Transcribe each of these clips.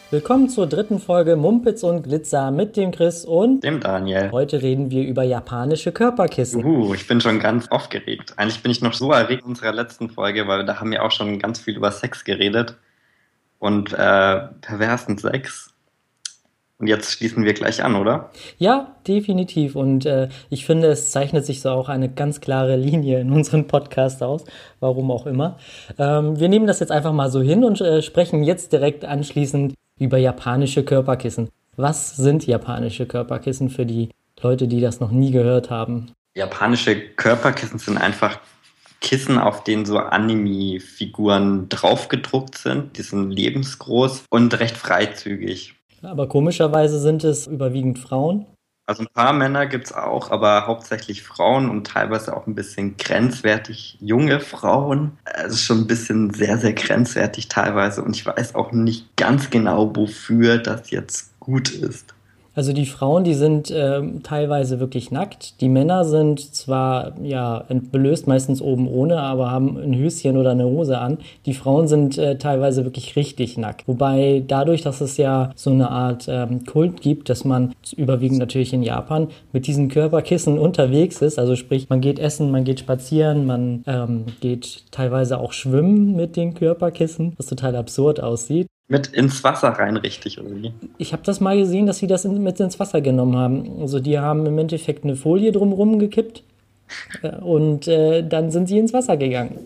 Willkommen zur dritten Folge Mumpitz und Glitzer mit dem Chris und dem Daniel. Heute reden wir über japanische Körperkissen. Ich bin schon ganz aufgeregt. Eigentlich bin ich noch so erregt in unserer letzten Folge, weil da haben wir auch schon ganz viel über Sex geredet und perversen Sex. Und jetzt schließen wir gleich an, oder? Ja, definitiv. Und ich finde, es zeichnet sich so auch eine ganz klare Linie in unserem Podcast aus, warum auch immer. Wir nehmen das jetzt einfach mal so hin und sprechen jetzt direkt anschließend über japanische Körperkissen. Was sind japanische Körperkissen für die Leute, die das noch nie gehört haben? Japanische Körperkissen sind einfach Kissen, auf denen so Anime-Figuren draufgedruckt sind. Die sind lebensgroß und recht freizügig. Aber komischerweise sind es überwiegend Frauen. Also ein paar Männer gibt's auch, aber hauptsächlich Frauen und teilweise auch ein bisschen grenzwertig junge Frauen. Es ist schon ein bisschen sehr, sehr grenzwertig teilweise und ich weiß auch nicht ganz genau, wofür das jetzt gut ist. Also die Frauen, die sind teilweise wirklich nackt. Die Männer sind zwar ja entblößt, meistens oben ohne, aber haben ein Höschen oder eine Hose an. Die Frauen sind teilweise wirklich richtig nackt. Wobei dadurch, dass es ja so eine Art Kult gibt, dass man überwiegend natürlich in Japan mit diesen Körperkissen unterwegs ist. Also sprich, man geht essen, man geht spazieren, man geht teilweise auch schwimmen mit den Körperkissen, was total absurd aussieht. Mit ins Wasser rein, richtig, oder wie? Ich habe das mal gesehen, dass sie das mit ins Wasser genommen haben. Also die haben im Endeffekt eine Folie drumherum gekippt und dann sind sie ins Wasser gegangen.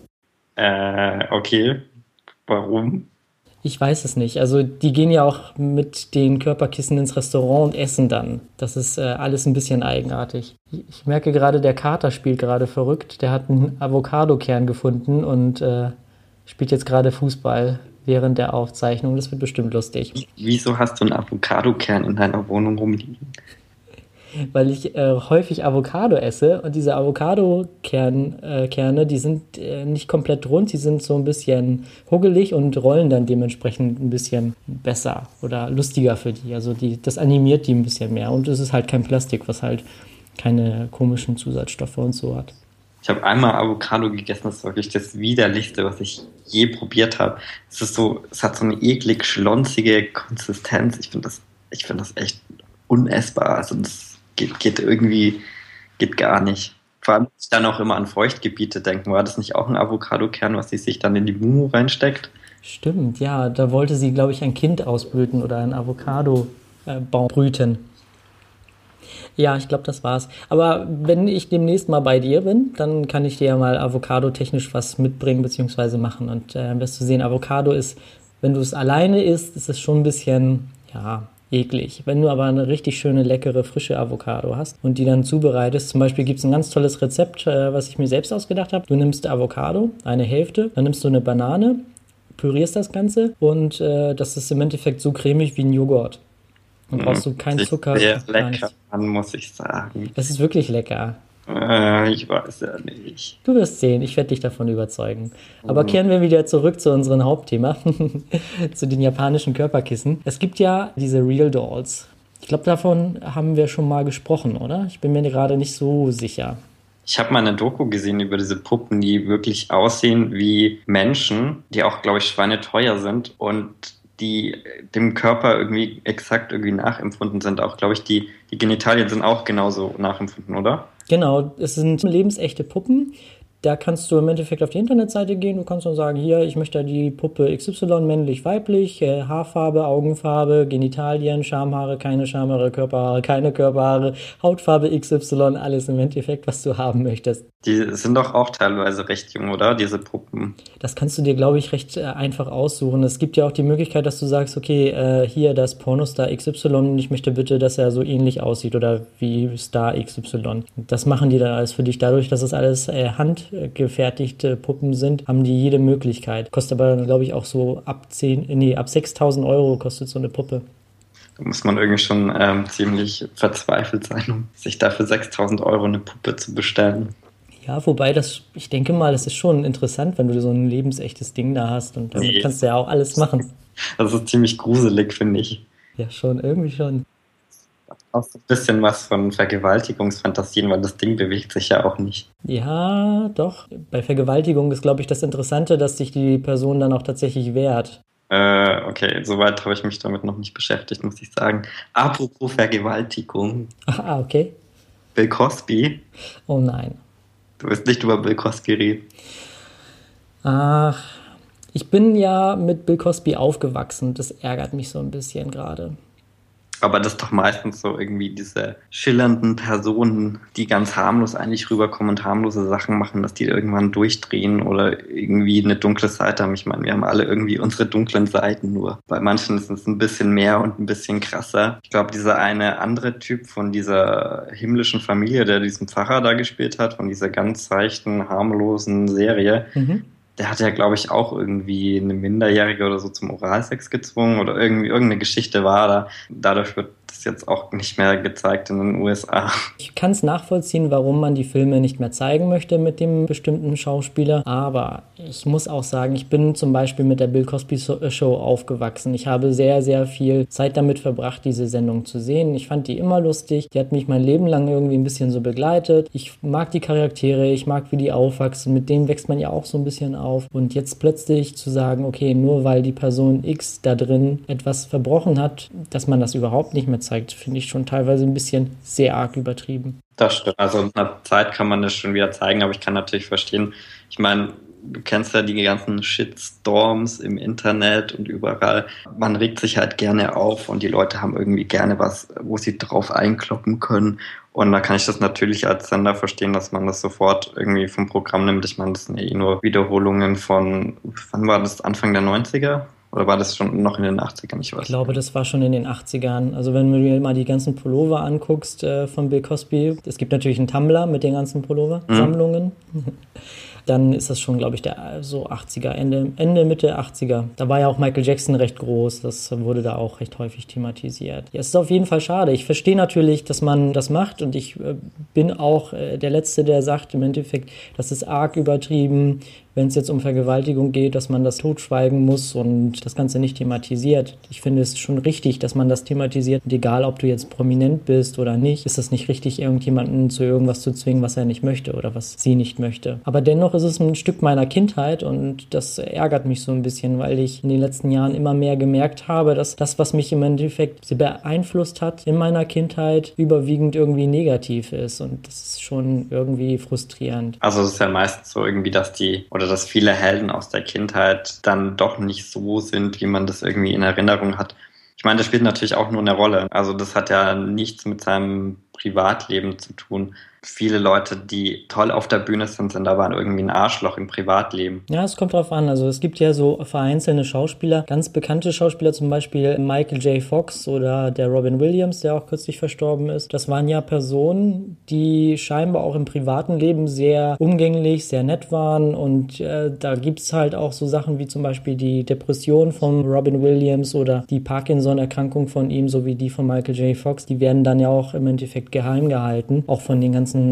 Okay. Warum? Ich weiß es nicht. Also die gehen ja auch mit den Körperkissen ins Restaurant und essen dann. Das ist alles ein bisschen eigenartig. Ich merke gerade, der Kater spielt gerade verrückt. Der hat einen Avocadokern gefunden und spielt jetzt gerade Fußball während der Aufzeichnung. Das wird bestimmt lustig. Wieso hast du einen Avocadokern in deiner Wohnung rumliegen? Weil ich häufig Avocado esse und diese Avocado-Kerne, die sind nicht komplett rund, die sind so ein bisschen huggelig und rollen dann dementsprechend ein bisschen besser oder lustiger für die. Also das animiert die ein bisschen mehr und es ist halt kein Plastik, was halt keine komischen Zusatzstoffe und so hat. Ich habe einmal Avocado gegessen, das ist wirklich das Widerlichste, was ich je probiert habe. Es hat so eine eklig schlonzige Konsistenz. Ich finde das echt unessbar. Also das geht gar nicht. Vor allem muss ich dann auch immer an Feuchtgebiete denken. War das nicht auch ein Avocadokern, was sie sich dann in die Mumu reinsteckt? Stimmt, ja, da wollte sie, glaube ich, ein Kind ausbrüten oder einen Avocado-Baum brüten. Ja, ich glaube, das war's. Aber wenn ich demnächst mal bei dir bin, dann kann ich dir ja mal avocado-technisch was mitbringen bzw. machen. Und wirst du sehen, Avocado ist, wenn du es alleine isst, ist es schon ein bisschen, ja, eklig. Wenn du aber eine richtig schöne, leckere, frische Avocado hast und die dann zubereitest, zum Beispiel gibt es ein ganz tolles Rezept, was ich mir selbst ausgedacht habe. Du nimmst Avocado, eine Hälfte, dann nimmst du eine Banane, pürierst das Ganze und das ist im Endeffekt so cremig wie ein Joghurt. Und brauchst du keinen Zucker. Sehr lecker, muss ich sagen. Es ist wirklich lecker. Ich weiß ja nicht. Du wirst sehen, ich werde dich davon überzeugen. Aber kehren wir wieder zurück zu unserem Hauptthema, zu den japanischen Körperkissen. Es gibt ja diese Real Dolls. Ich glaube, davon haben wir schon mal gesprochen, oder? Ich bin mir gerade nicht so sicher. Ich habe mal eine Doku gesehen über diese Puppen, die wirklich aussehen wie Menschen, die auch, glaube ich, schweineteuer sind und die dem Körper irgendwie exakt irgendwie nachempfunden sind. Auch, glaube ich, die Genitalien sind auch genauso nachempfunden, oder? Genau, es sind lebensechte Puppen. Da kannst du im Endeffekt auf die Internetseite gehen. Du kannst dann sagen, hier, ich möchte die Puppe XY, männlich, weiblich, Haarfarbe, Augenfarbe, Genitalien, Schamhaare, keine Schamhaare, Körperhaare, keine Körperhaare, Hautfarbe XY, alles im Endeffekt, was du haben möchtest. Die sind doch auch teilweise recht jung, oder? Diese Puppen. Das kannst du dir, glaube ich, recht einfach aussuchen. Es gibt ja auch die Möglichkeit, dass du sagst, okay, hier das Pornostar XY, ich möchte bitte, dass er so ähnlich aussieht oder wie Star XY. Das machen die dann alles für dich. Dadurch, dass es alles handgefertigte Puppen sind, haben die jede Möglichkeit. Kostet aber dann, glaube ich, auch so ab 6.000 Euro kostet so eine Puppe. Da muss man irgendwie schon ziemlich verzweifelt sein, um sich dafür 6.000 Euro eine Puppe zu bestellen. Ja, wobei ich denke mal, das ist schon interessant, wenn du so ein lebensechtes Ding da hast und damit kannst du ja auch alles machen. Das ist ziemlich gruselig, finde ich. Ja, schon, irgendwie schon. Auch so ein bisschen was von Vergewaltigungsfantasien, weil das Ding bewegt sich ja auch nicht. Ja, doch. Bei Vergewaltigung ist, glaube ich, das Interessante, dass sich die Person dann auch tatsächlich wehrt. Okay, soweit habe ich mich damit noch nicht beschäftigt, muss ich sagen. Apropos Vergewaltigung. Ah, okay. Bill Cosby. Oh nein. Du wirst nicht über Bill Cosby reden. Ach, ich bin ja mit Bill Cosby aufgewachsen. Das ärgert mich so ein bisschen gerade. Aber das ist doch meistens so irgendwie diese schillernden Personen, die ganz harmlos eigentlich rüberkommen und harmlose Sachen machen, dass die irgendwann durchdrehen oder irgendwie eine dunkle Seite haben. Ich meine, wir haben alle irgendwie unsere dunklen Seiten, nur bei manchen ist es ein bisschen mehr und ein bisschen krasser. Ich glaube, dieser eine andere Typ von dieser himmlischen Familie, der diesen Pfarrer da gespielt hat, von dieser ganz seichten, harmlosen Serie, Mhm. der hat ja, glaube ich, auch irgendwie eine Minderjährige oder so zum Oralsex gezwungen oder irgendwie irgendeine Geschichte war da. Dadurch wird das jetzt auch nicht mehr gezeigt in den USA. Ich kann es nachvollziehen, warum man die Filme nicht mehr zeigen möchte mit dem bestimmten Schauspieler. Aber ich muss auch sagen, ich bin zum Beispiel mit der Bill Cosby Show aufgewachsen. Ich habe sehr, sehr viel Zeit damit verbracht, diese Sendung zu sehen. Ich fand die immer lustig. Die hat mich mein Leben lang irgendwie ein bisschen so begleitet. Ich mag die Charaktere, ich mag, wie die aufwachsen. Mit denen wächst man ja auch so ein bisschen auf. Und jetzt plötzlich zu sagen, okay, nur weil die Person X da drin etwas verbrochen hat, dass man das überhaupt nicht mehr zeigt, finde ich schon teilweise ein bisschen sehr arg übertrieben. Das stimmt. Also in einer Zeit kann man das schon wieder zeigen, aber ich kann natürlich verstehen, ich meine, du kennst ja die ganzen Shitstorms im Internet und überall. Man regt sich halt gerne auf und die Leute haben irgendwie gerne was, wo sie drauf einkloppen können. Und da kann ich das natürlich als Sender verstehen, dass man das sofort irgendwie vom Programm nimmt. Ich meine, das sind ja eh nur Wiederholungen von, wann war das, Anfang der 90er? Oder war das schon noch in den 80ern? Ich weiß Ich glaube, das war schon in den 80ern. Also wenn du dir mal die ganzen Pullover anguckst von Bill Cosby, es gibt natürlich einen Tumblr mit den ganzen Pullover-Sammlungen. Dann ist das schon, glaube ich, der so 80er, Ende, Mitte 80er. Da war ja auch Michael Jackson recht groß. Das wurde da auch recht häufig thematisiert. Ja, es ist auf jeden Fall schade. Ich verstehe natürlich, dass man das macht und ich bin auch der Letzte, der sagt im Endeffekt, das ist arg übertrieben, wenn es jetzt um Vergewaltigung geht, dass man das totschweigen muss und das Ganze nicht thematisiert. Ich finde es schon richtig, dass man das thematisiert. Und egal, ob du jetzt prominent bist oder nicht, ist es nicht richtig, irgendjemanden zu irgendwas zu zwingen, was er nicht möchte oder was sie nicht möchte. Aber dennoch ist es ein Stück meiner Kindheit und das ärgert mich so ein bisschen, weil ich in den letzten Jahren immer mehr gemerkt habe, dass das, was mich im Endeffekt beeinflusst hat in meiner Kindheit, überwiegend irgendwie negativ ist und das ist schon irgendwie frustrierend. Also es ist ja meistens so irgendwie, dass viele Helden aus der Kindheit dann doch nicht so sind, wie man das irgendwie in Erinnerung hat. Ich meine, das spielt natürlich auch nur eine Rolle. Also das hat ja nichts mit seinem Privatleben zu tun. Viele Leute, die toll auf der Bühne sind aber irgendwie ein Arschloch im Privatleben. Ja, es kommt drauf an. Also es gibt ja so vereinzelte Schauspieler, ganz bekannte Schauspieler, zum Beispiel Michael J. Fox oder der Robin Williams, der auch kürzlich verstorben ist. Das waren ja Personen, die scheinbar auch im privaten Leben sehr umgänglich, sehr nett waren und da gibt's halt auch so Sachen wie zum Beispiel die Depression von Robin Williams oder die Parkinson-Erkrankung von ihm sowie die von Michael J. Fox. Die werden dann ja auch im Endeffekt geheim gehalten, auch von den ganzen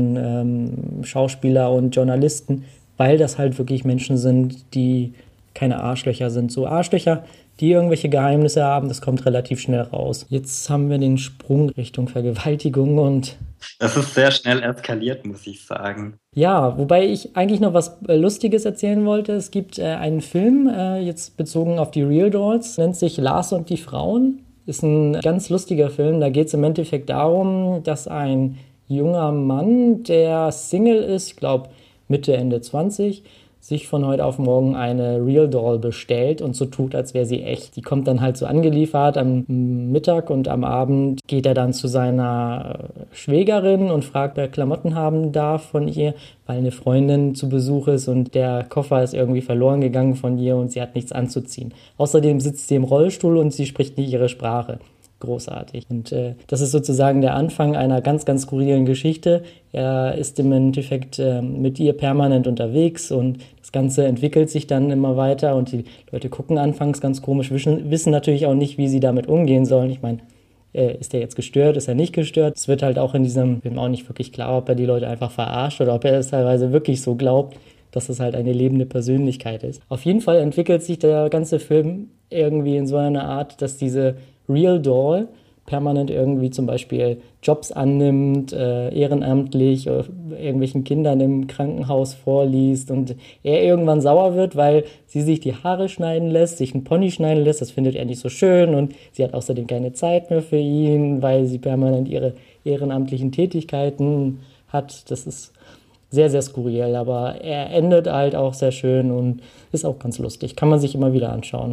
Schauspieler und Journalisten, weil das halt wirklich Menschen sind, die keine Arschlöcher sind. So Arschlöcher, die irgendwelche Geheimnisse haben, das kommt relativ schnell raus. Jetzt haben wir den Sprung Richtung Vergewaltigung und das ist sehr schnell eskaliert, muss ich sagen. ja, wobei ich eigentlich noch was Lustiges erzählen wollte. Es gibt einen Film, jetzt bezogen auf die Real Dolls, nennt sich Lars und die Frauen. Ist ein ganz lustiger Film. Da geht es im Endeffekt darum, dass ein junger Mann, der Single ist, ich glaube Mitte, Ende 20, sich von heute auf morgen eine Real Doll bestellt und so tut, als wäre sie echt. Die kommt dann halt so angeliefert am Mittag und am Abend geht er dann zu seiner Schwägerin und fragt, wer Klamotten haben darf von ihr, weil eine Freundin zu Besuch ist und der Koffer ist irgendwie verloren gegangen von ihr und sie hat nichts anzuziehen. Außerdem sitzt sie im Rollstuhl und sie spricht nicht ihre Sprache. Großartig. Und das ist sozusagen der Anfang einer ganz, ganz skurrilen Geschichte. Er ist im Endeffekt mit ihr permanent unterwegs und das Ganze entwickelt sich dann immer weiter und die Leute gucken anfangs ganz komisch, wissen natürlich auch nicht, wie sie damit umgehen sollen. Ich meine, ist er jetzt gestört, ist er nicht gestört? Es wird halt auch in diesem Film auch nicht wirklich klar, ob er die Leute einfach verarscht oder ob er es teilweise wirklich so glaubt, dass es halt eine lebende Persönlichkeit ist. Auf jeden Fall entwickelt sich der ganze Film irgendwie in so einer Art, dass diese Real Doll permanent irgendwie zum Beispiel Jobs annimmt, ehrenamtlich irgendwelchen Kindern im Krankenhaus vorliest und er irgendwann sauer wird, weil sie sich die Haare schneiden lässt, sich einen Pony schneiden lässt, das findet er nicht so schön und sie hat außerdem keine Zeit mehr für ihn, weil sie permanent ihre ehrenamtlichen Tätigkeiten hat. Das ist sehr, sehr skurril, aber er endet halt auch sehr schön und ist auch ganz lustig. Kann man sich immer wieder anschauen.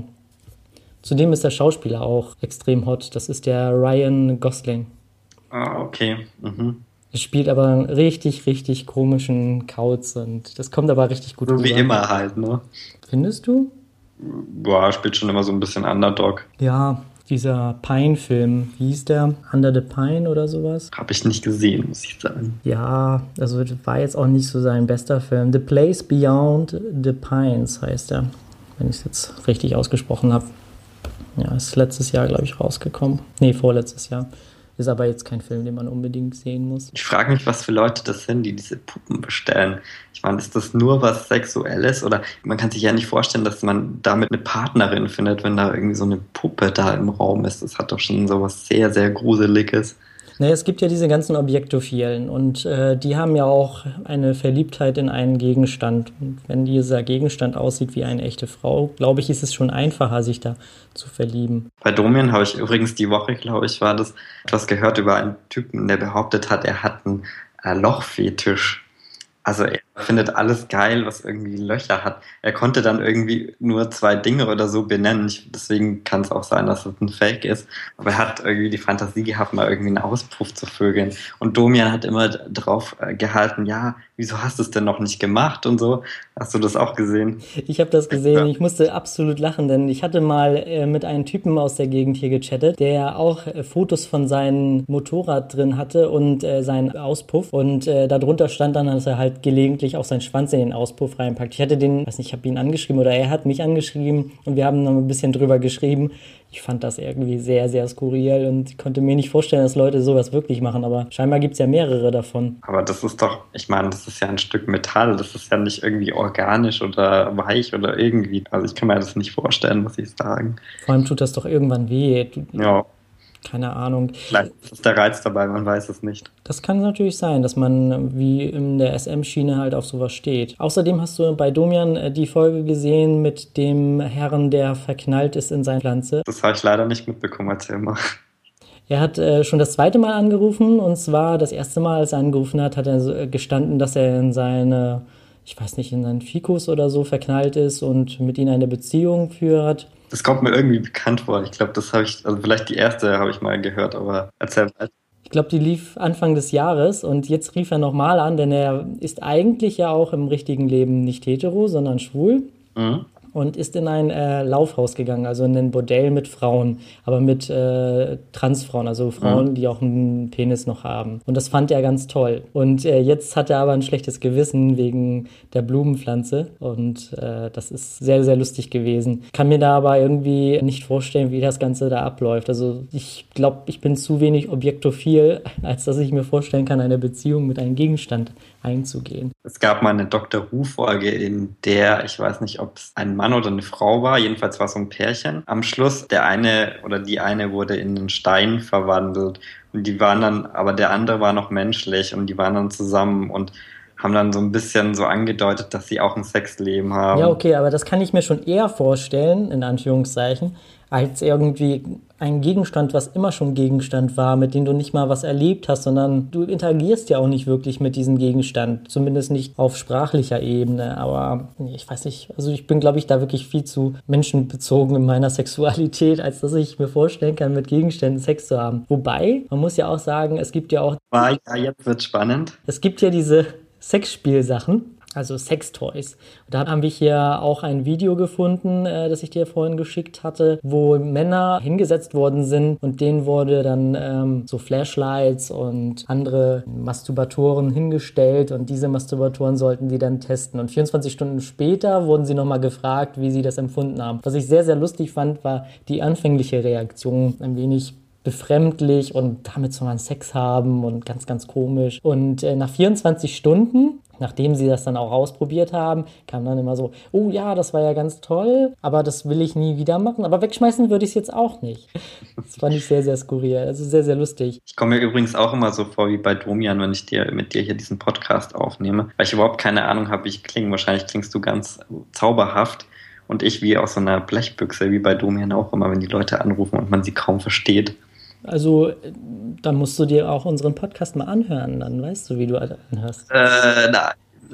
Zudem ist der Schauspieler auch extrem hot. Das ist der Ryan Gosling. Ah, okay. Mhm. Er spielt aber einen richtig, richtig komischen Kauz und das kommt aber richtig gut So wie rüber. immer halt, ne? Findest du? Boah, spielt schon immer so ein bisschen Underdog. Ja, dieser Pine-Film, wie hieß der? Under the Pine oder sowas? Habe ich nicht gesehen, muss ich sagen. Ja, also das war jetzt auch nicht so sein bester Film. The Place Beyond the Pines heißt er, wenn ich es jetzt richtig ausgesprochen habe. Ja, ist letztes Jahr, glaube ich, rausgekommen. Nee, vorletztes Jahr. Ist aber jetzt kein Film, den man unbedingt sehen muss. Ich frage mich, was für Leute das sind, die diese Puppen bestellen. Ich meine, ist das nur was Sexuelles? Oder man kann sich ja nicht vorstellen, dass man damit eine Partnerin findet, wenn da irgendwie so eine Puppe da im Raum ist. Das hat doch schon so was sehr, sehr Gruseliges. Naja, es gibt ja diese ganzen Objektophilen und die haben ja auch eine Verliebtheit in einen Gegenstand. Und wenn dieser Gegenstand aussieht wie eine echte Frau, glaube ich, ist es schon einfacher, sich da zu verlieben. Bei Domian habe ich übrigens die Woche, glaube ich, war das, etwas gehört über einen Typen, der behauptet hat, er hat einen Lochfetisch. Also er findet alles geil, was irgendwie Löcher hat. Er konnte dann irgendwie nur 2 Dinge oder so benennen. Deswegen kann es auch sein, dass es ein Fake ist. Aber er hat irgendwie die Fantasie gehabt, mal irgendwie einen Auspuff zu vögeln. Und Domian hat immer drauf gehalten, ja, wieso hast du es denn noch nicht gemacht und so. Hast du das auch gesehen? Ich habe das gesehen, ich musste absolut lachen, denn ich hatte mal mit einem Typen aus der Gegend hier gechattet, der auch Fotos von seinem Motorrad drin hatte und seinen Auspuff. Und darunter stand dann, dass er halt gelegentlich auch seinen Schwanz in den Auspuff reinpackt. Ich hatte den, weiß nicht, ich habe ihn angeschrieben oder er hat mich angeschrieben und wir haben dann ein bisschen drüber geschrieben. Ich fand das irgendwie sehr, sehr skurril und konnte mir nicht vorstellen, dass Leute sowas wirklich machen, aber scheinbar gibt es ja mehrere davon. Aber das ist doch, ich meine, das ist ja ein Stück Metall, das ist ja nicht irgendwie organisch oder weich oder irgendwie. Also ich kann mir das nicht vorstellen, muss ich sagen. Vor allem tut das doch irgendwann weh. Ja, Keine Ahnung. vielleicht ist der Reiz dabei, man weiß es nicht. Das kann natürlich sein, dass man wie in der SM-Schiene halt auf sowas steht. Außerdem hast du bei Domian die Folge gesehen mit dem Herrn, der verknallt ist in seine Pflanze. Das habe ich leider nicht mitbekommen, erzähl mal. Er hat schon das zweite Mal angerufen und zwar das erste Mal, als er angerufen hat, hat er gestanden, dass er in seine, ich weiß nicht, in seinen Fikus oder so verknallt ist und mit ihnen eine Beziehung führt. Das kommt mir irgendwie bekannt vor. Ich glaube, das habe ich, also vielleicht die erste habe ich mal gehört, aber erzähl weiter. Ich glaube, die lief Anfang des Jahres und jetzt rief er nochmal an, denn er ist eigentlich ja auch im richtigen Leben nicht hetero, sondern schwul. Mhm. Und ist in ein Laufhaus gegangen, also in ein Bordell mit Frauen, aber mit Transfrauen, also Frauen, die auch einen Penis noch haben. Und das fand er ganz toll. Und jetzt hat er aber ein schlechtes Gewissen wegen der Blumenpflanze und das ist sehr, sehr lustig gewesen. Kann mir da aber irgendwie nicht vorstellen, wie das Ganze da abläuft. Also ich glaube, ich bin zu wenig objektophil, als dass ich mir vorstellen kann, eine Beziehung mit einem Gegenstand einzugehen. Es gab mal eine Dr. Who-Folge, in der, ich weiß nicht, ob es ein Mann oder eine Frau war, jedenfalls war es so ein Pärchen. Am Schluss, der eine oder die eine wurde in einen Stein verwandelt und die waren dann, aber der andere war noch menschlich und die waren dann zusammen und haben dann so ein bisschen so angedeutet, dass sie auch ein Sexleben haben. Ja, okay, aber das kann ich mir schon eher vorstellen, in Anführungszeichen, als irgendwie ein Gegenstand, was immer schon Gegenstand war, mit dem du nicht mal was erlebt hast, sondern du interagierst ja auch nicht wirklich mit diesem Gegenstand, zumindest nicht auf sprachlicher Ebene, aber ich weiß nicht, also ich bin, glaube ich, da wirklich viel zu menschenbezogen in meiner Sexualität, als dass ich mir vorstellen kann, mit Gegenständen Sex zu haben. Wobei, man muss ja auch sagen, es gibt ja auch... Ja, jetzt wird's spannend. Es gibt ja diese Sexspielsachen, also Sextoys. Da haben wir hier auch ein Video gefunden, das ich dir vorhin geschickt hatte, wo Männer hingesetzt worden sind und denen wurde dann so Flashlights und andere Masturbatoren hingestellt und diese Masturbatoren sollten die dann testen. Und 24 Stunden später wurden sie nochmal gefragt, wie sie das empfunden haben. Was ich sehr, sehr lustig fand, war die anfängliche Reaktion, ein wenig befremdlich und damit soll man Sex haben und ganz, ganz komisch. Und nach 24 Stunden, nachdem sie das dann auch ausprobiert haben, kam dann immer so, oh ja, das war ja ganz toll, aber das will ich nie wieder machen. Aber wegschmeißen würde ich es jetzt auch nicht. Das fand ich sehr, sehr skurril. Also sehr, sehr lustig. Ich komme mir übrigens auch immer so vor wie bei Domian, wenn ich mit dir hier diesen Podcast aufnehme, weil ich überhaupt keine Ahnung habe, wie ich klinge. Wahrscheinlich klingst du ganz zauberhaft und ich wie aus so einer Blechbüchse, wie bei Domian auch immer, wenn die Leute anrufen und man sie kaum versteht. Also, dann musst du dir auch unseren Podcast mal anhören, dann weißt du, wie du anhörst. Nein.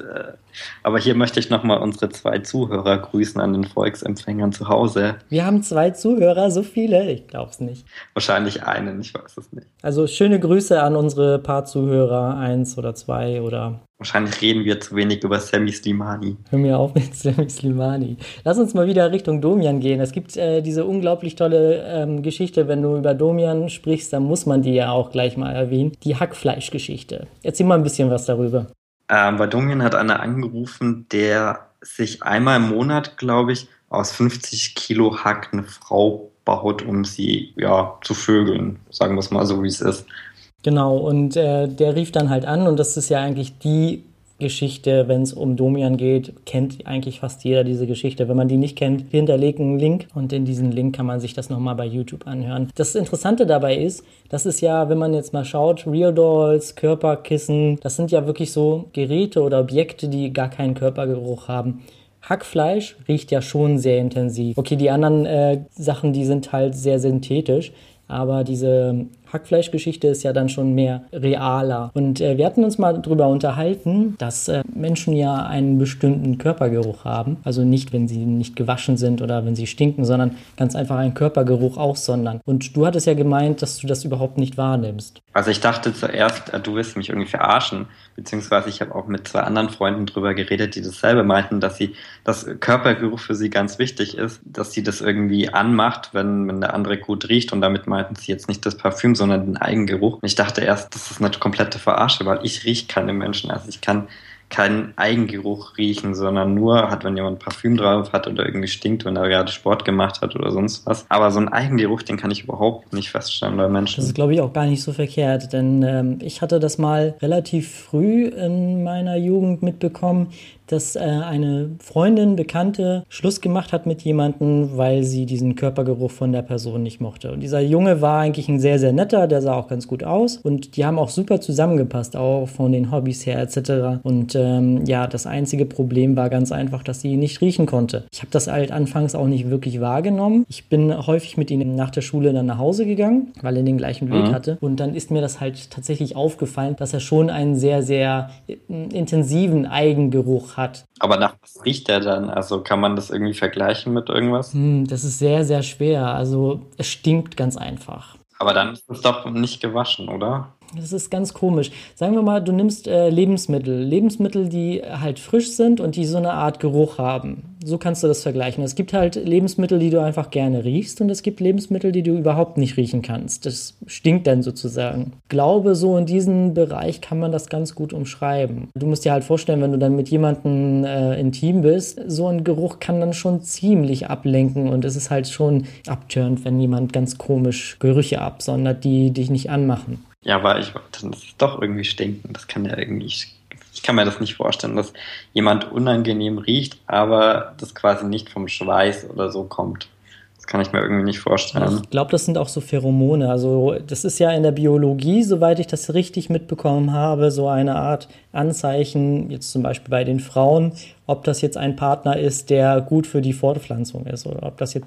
Aber hier möchte ich nochmal unsere 2 Zuhörer grüßen an den Volksempfängern zu Hause. Wir haben 2 Zuhörer, so viele? Ich glaub's nicht. Wahrscheinlich einen, ich weiß es nicht. Also schöne Grüße an unsere paar Zuhörer, 1 oder 2 oder... Wahrscheinlich reden wir zu wenig über Sammy Slimani. Hör mir auf mit Sammy Slimani. Lass uns mal wieder Richtung Domian gehen. Es gibt diese unglaublich tolle Geschichte, wenn du über Domian sprichst, dann muss man die ja auch gleich mal erwähnen. Die Hackfleischgeschichte. Erzähl mal ein bisschen was darüber. Bei Domian hat einer angerufen, der sich einmal im Monat, glaube ich, aus 50 Kilo Hack eine Frau baut, um sie zu vögeln. Sagen wir es mal so, wie es ist. Genau, und der rief dann halt an und das ist ja eigentlich die Geschichte, wenn es um Domian geht, kennt eigentlich fast jeder diese Geschichte. Wenn man die nicht kennt, hinterlegt einen Link und in diesen Link kann man sich das nochmal bei YouTube anhören. Das Interessante dabei ist, das ist ja, wenn man jetzt mal schaut, Real Dolls, Körperkissen, das sind ja wirklich so Geräte oder Objekte, die gar keinen Körpergeruch haben. Hackfleisch riecht ja schon sehr intensiv. Okay, die anderen Sachen, die sind halt sehr synthetisch, aber diese Hackfleischgeschichte ist ja dann schon mehr realer. Und wir hatten uns mal darüber unterhalten, dass Menschen ja einen bestimmten Körpergeruch haben. Also nicht, wenn sie nicht gewaschen sind oder wenn sie stinken, sondern ganz einfach einen Körpergeruch aussondern. Und du hattest ja gemeint, dass du das überhaupt nicht wahrnimmst. Also ich dachte zuerst, du wirst mich irgendwie verarschen. Beziehungsweise ich habe auch mit 2 anderen Freunden drüber geredet, die dasselbe meinten, dass Körpergeruch für sie ganz wichtig ist, dass sie das irgendwie anmacht, wenn der andere gut riecht. Und damit meinten sie jetzt nicht das Parfüm, sondern den Eigengeruch. Und ich dachte erst, das ist eine komplette Verarsche, weil ich rieche keine Menschen. Also ich kann keinen Eigengeruch riechen, sondern nur wenn jemand Parfüm drauf hat oder irgendwie stinkt, wenn er gerade Sport gemacht hat oder sonst was. Aber so einen Eigengeruch, den kann ich überhaupt nicht feststellen bei Menschen. Das ist, glaube ich, auch gar nicht so verkehrt, denn ich hatte das mal relativ früh in meiner Jugend mitbekommen, dass eine Freundin, Bekannte Schluss gemacht hat mit jemandem, weil sie diesen Körpergeruch von der Person nicht mochte. Und dieser Junge war eigentlich ein sehr, sehr netter, der sah auch ganz gut aus und die haben auch super zusammengepasst, auch von den Hobbys her etc. Und das einzige Problem war ganz einfach, dass sie ihn nicht riechen konnte. Ich habe das halt anfangs auch nicht wirklich wahrgenommen. Ich bin häufig mit ihm nach der Schule dann nach Hause gegangen, weil er den gleichen Weg hatte. Und dann ist mir das halt tatsächlich aufgefallen, dass er schon einen sehr, sehr intensiven Eigengeruch hat. Aber nach was riecht er dann? Also kann man das irgendwie vergleichen mit irgendwas? Das ist sehr, sehr schwer. Also es stinkt ganz einfach. Aber dann ist es doch nicht gewaschen, oder? Das ist ganz komisch. Sagen wir mal, du nimmst Lebensmittel, die halt frisch sind und die so eine Art Geruch haben. So kannst du das vergleichen. Es gibt halt Lebensmittel, die du einfach gerne riechst und es gibt Lebensmittel, die du überhaupt nicht riechen kannst. Das stinkt dann sozusagen. Ich glaube, so in diesem Bereich kann man das ganz gut umschreiben. Du musst dir halt vorstellen, wenn du dann mit jemandem intim bist, so ein Geruch kann dann schon ziemlich ablenken und es ist halt schon abtörend, wenn jemand ganz komisch Gerüche absondert, die dich nicht anmachen. Ja, aber dann ist es doch irgendwie stinken. Das kann ja irgendwie, ich kann mir das nicht vorstellen, dass jemand unangenehm riecht, aber das quasi nicht vom Schweiß oder so kommt. Das kann ich mir irgendwie nicht vorstellen. Ich glaube, das sind auch so Pheromone. Also das ist ja in der Biologie, soweit ich das richtig mitbekommen habe, so eine Art Anzeichen, jetzt zum Beispiel bei den Frauen, ob das jetzt ein Partner ist, der gut für die Fortpflanzung ist oder ob das jetzt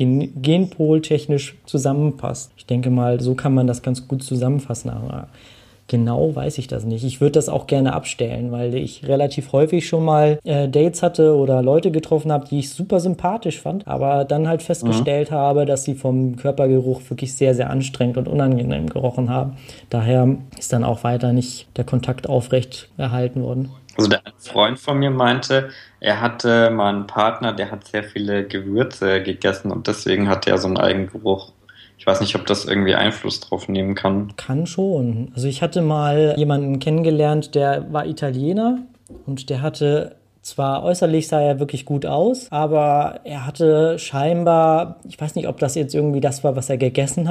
genpoltechnisch zusammenpasst. Ich denke mal, so kann man das ganz gut zusammenfassen. Aber genau weiß ich das nicht. Ich würde das auch gerne abstellen, weil ich relativ häufig schon mal Dates hatte oder Leute getroffen habe, die ich super sympathisch fand, aber dann halt festgestellt habe, dass sie vom Körpergeruch wirklich sehr, sehr anstrengend und unangenehm gerochen haben. Daher ist dann auch weiter nicht der Kontakt aufrecht erhalten worden. Also der Freund von mir meinte, er hatte mal einen Partner, der hat sehr viele Gewürze gegessen und deswegen hat er so einen Eigengeruch. Ich weiß nicht, ob das irgendwie Einfluss drauf nehmen kann. Kann schon. Also ich hatte mal jemanden kennengelernt, der war Italiener und der hatte zwar äußerlich sah er wirklich gut aus, aber er hatte scheinbar, ich weiß nicht, ob das jetzt irgendwie das war, was er gegessen hat,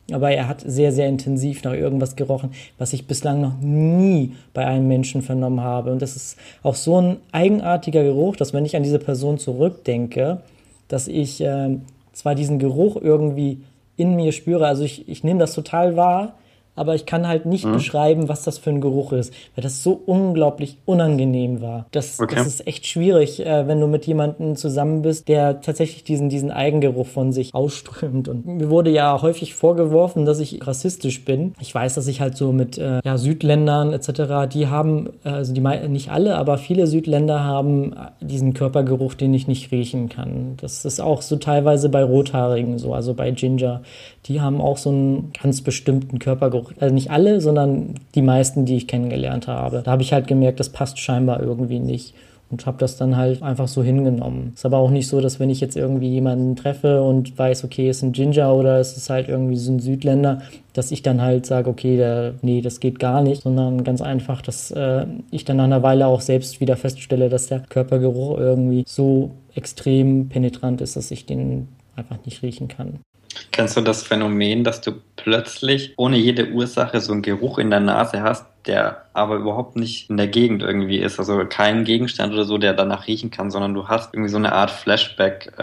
Aber er hat sehr, sehr intensiv nach irgendwas gerochen, was ich bislang noch nie bei einem Menschen vernommen habe. Und das ist auch so ein eigenartiger Geruch, dass wenn ich an diese Person zurückdenke, dass ich zwar diesen Geruch irgendwie in mir spüre, also ich nehme das total wahr, aber ich kann halt nicht beschreiben, was das für ein Geruch ist, weil das so unglaublich unangenehm war. Das ist echt schwierig, wenn du mit jemandem zusammen bist, der tatsächlich diesen Eigengeruch von sich ausströmt. Und mir wurde ja häufig vorgeworfen, dass ich rassistisch bin. Ich weiß, dass ich halt so mit Südländern etc., die haben, also nicht alle, aber viele Südländer haben diesen Körpergeruch, den ich nicht riechen kann. Das ist auch so teilweise bei Rothaarigen so, also bei Ginger. Die haben auch so einen ganz bestimmten Körpergeruch. Also nicht alle, sondern die meisten, die ich kennengelernt habe. Da habe ich halt gemerkt, das passt scheinbar irgendwie nicht. Und habe das dann halt einfach so hingenommen. Ist aber auch nicht so, dass wenn ich jetzt irgendwie jemanden treffe und weiß, okay, ist ein Ginger oder ist es halt irgendwie so ein Südländer, dass ich dann halt sage, okay, nee, das geht gar nicht. Sondern ganz einfach, dass ich dann nach einer Weile auch selbst wieder feststelle, dass der Körpergeruch irgendwie so extrem penetrant ist, dass ich den einfach nicht riechen kann. Kennst du das Phänomen, dass du plötzlich ohne jede Ursache so einen Geruch in der Nase hast, der aber überhaupt nicht in der Gegend irgendwie ist? Also kein Gegenstand oder so, der danach riechen kann, sondern du hast irgendwie so eine Art Flashback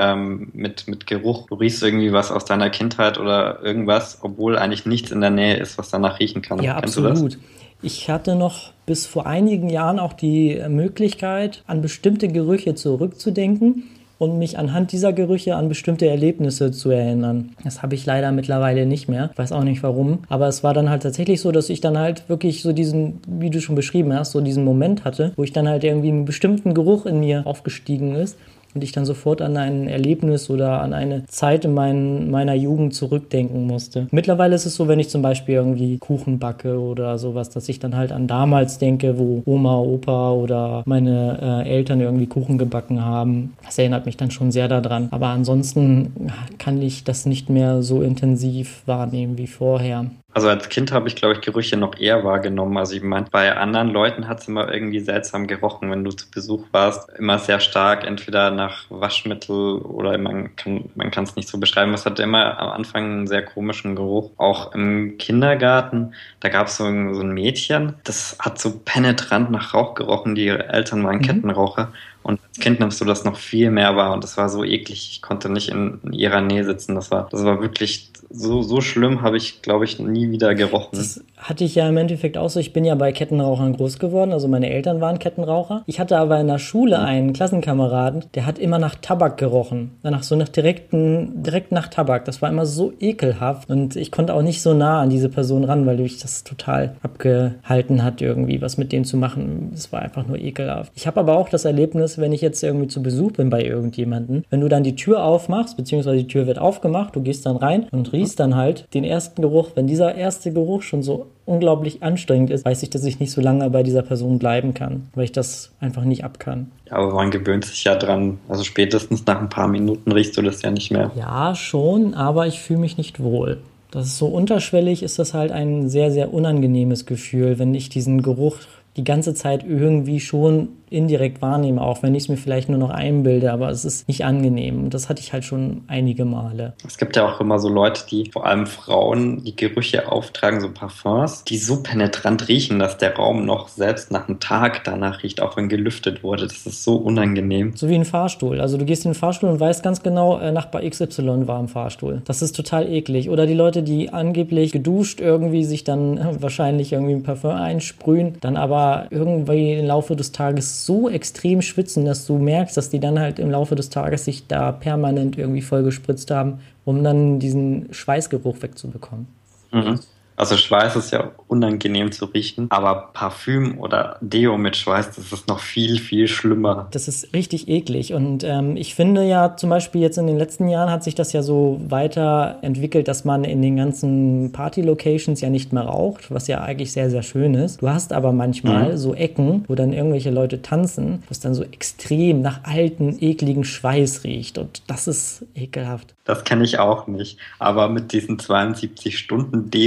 mit Geruch. Du riechst irgendwie was aus deiner Kindheit oder irgendwas, obwohl eigentlich nichts in der Nähe ist, was danach riechen kann. Ja, Kennst absolut. du das? Ich hatte noch bis vor einigen Jahren auch die Möglichkeit, an bestimmte Gerüche zurückzudenken und mich anhand dieser Gerüche an bestimmte Erlebnisse zu erinnern. Das habe ich leider mittlerweile nicht mehr. Ich weiß auch nicht warum. Aber es war dann halt tatsächlich so, dass ich dann halt wirklich so diesen, wie du schon beschrieben hast, so diesen Moment hatte, wo ich dann halt irgendwie einen bestimmten Geruch in mir aufgestiegen ist. Und ich dann sofort an ein Erlebnis oder an eine Zeit in meiner Jugend zurückdenken musste. Mittlerweile ist es so, wenn ich zum Beispiel irgendwie Kuchen backe oder sowas, dass ich dann halt an damals denke, wo Oma, Opa oder meine Eltern irgendwie Kuchen gebacken haben. Das erinnert mich dann schon sehr daran. Aber ansonsten kann ich das nicht mehr so intensiv wahrnehmen wie vorher. Also als Kind habe ich, glaube ich, Gerüche noch eher wahrgenommen. Also ich meine, bei anderen Leuten hat es immer irgendwie seltsam gerochen, wenn du zu Besuch warst. Immer sehr stark, entweder nach Waschmittel oder man kann es nicht so beschreiben. Es hatte immer am Anfang einen sehr komischen Geruch. Auch im Kindergarten, da gab es so ein Mädchen, das hat so penetrant nach Rauch gerochen. Die Eltern waren Kettenraucher. Und als Kind nimmst du das noch viel mehr wahr und das war so eklig. Ich konnte nicht in ihrer Nähe sitzen. Das war wirklich so schlimm, habe ich, glaube ich, nie wieder gerochen. Das hatte ich ja im Endeffekt auch so. Ich bin ja bei Kettenrauchern groß geworden, also meine Eltern waren Kettenraucher. Ich hatte aber in der Schule einen Klassenkameraden, der hat immer nach Tabak gerochen. Direkt nach Tabak. Das war immer so ekelhaft und ich konnte auch nicht so nah an diese Person ran, weil mich das total abgehalten hat, irgendwie was mit dem zu machen. Es war einfach nur ekelhaft. Ich habe aber auch das Erlebnis, wenn ich jetzt irgendwie zu Besuch bin bei irgendjemandem, wenn du dann die Tür aufmachst, beziehungsweise die Tür wird aufgemacht, du gehst dann rein und riechst dann halt den ersten Geruch. Wenn dieser erste Geruch schon so unglaublich anstrengend ist, weiß ich, dass ich nicht so lange bei dieser Person bleiben kann, weil ich das einfach nicht ab kann. Ja, aber man gewöhnt sich ja dran. Also spätestens nach ein paar Minuten riechst du das ja nicht mehr. Ja, schon, aber ich fühle mich nicht wohl. Das ist so unterschwellig, ist das halt ein sehr, sehr unangenehmes Gefühl, wenn ich diesen Geruch die ganze Zeit irgendwie schon indirekt wahrnehme, auch wenn ich es mir vielleicht nur noch einbilde, aber es ist nicht angenehm und das hatte ich halt schon einige Male. Es gibt ja auch immer so Leute, die, vor allem Frauen, die Gerüche auftragen, so Parfums, die so penetrant riechen, dass der Raum noch selbst nach einem Tag danach riecht, auch wenn gelüftet wurde. Das ist so unangenehm. So wie ein Fahrstuhl. Also du gehst in den Fahrstuhl und weißt ganz genau, Nachbar XY war im Fahrstuhl. Das ist total eklig. Oder die Leute, die angeblich geduscht irgendwie sich dann wahrscheinlich irgendwie ein Parfum einsprühen, dann aber irgendwie im Laufe des Tages so extrem schwitzen, dass du merkst, dass die dann halt im Laufe des Tages sich da permanent irgendwie voll gespritzt haben, um dann diesen Schweißgeruch wegzubekommen. Mhm. Also Schweiß ist ja unangenehm zu riechen, aber Parfüm oder Deo mit Schweiß, das ist noch viel, viel schlimmer. Das ist richtig eklig und ich finde ja zum Beispiel jetzt in den letzten Jahren hat sich das ja so weiterentwickelt, dass man in den ganzen Party-Locations ja nicht mehr raucht, was ja eigentlich sehr, sehr schön ist. Du hast aber manchmal so Ecken, wo dann irgendwelche Leute tanzen, wo es dann so extrem nach alten, ekligen Schweiß riecht und das ist ekelhaft. Das kenne ich auch nicht, aber mit diesen 72-Stunden-Deos,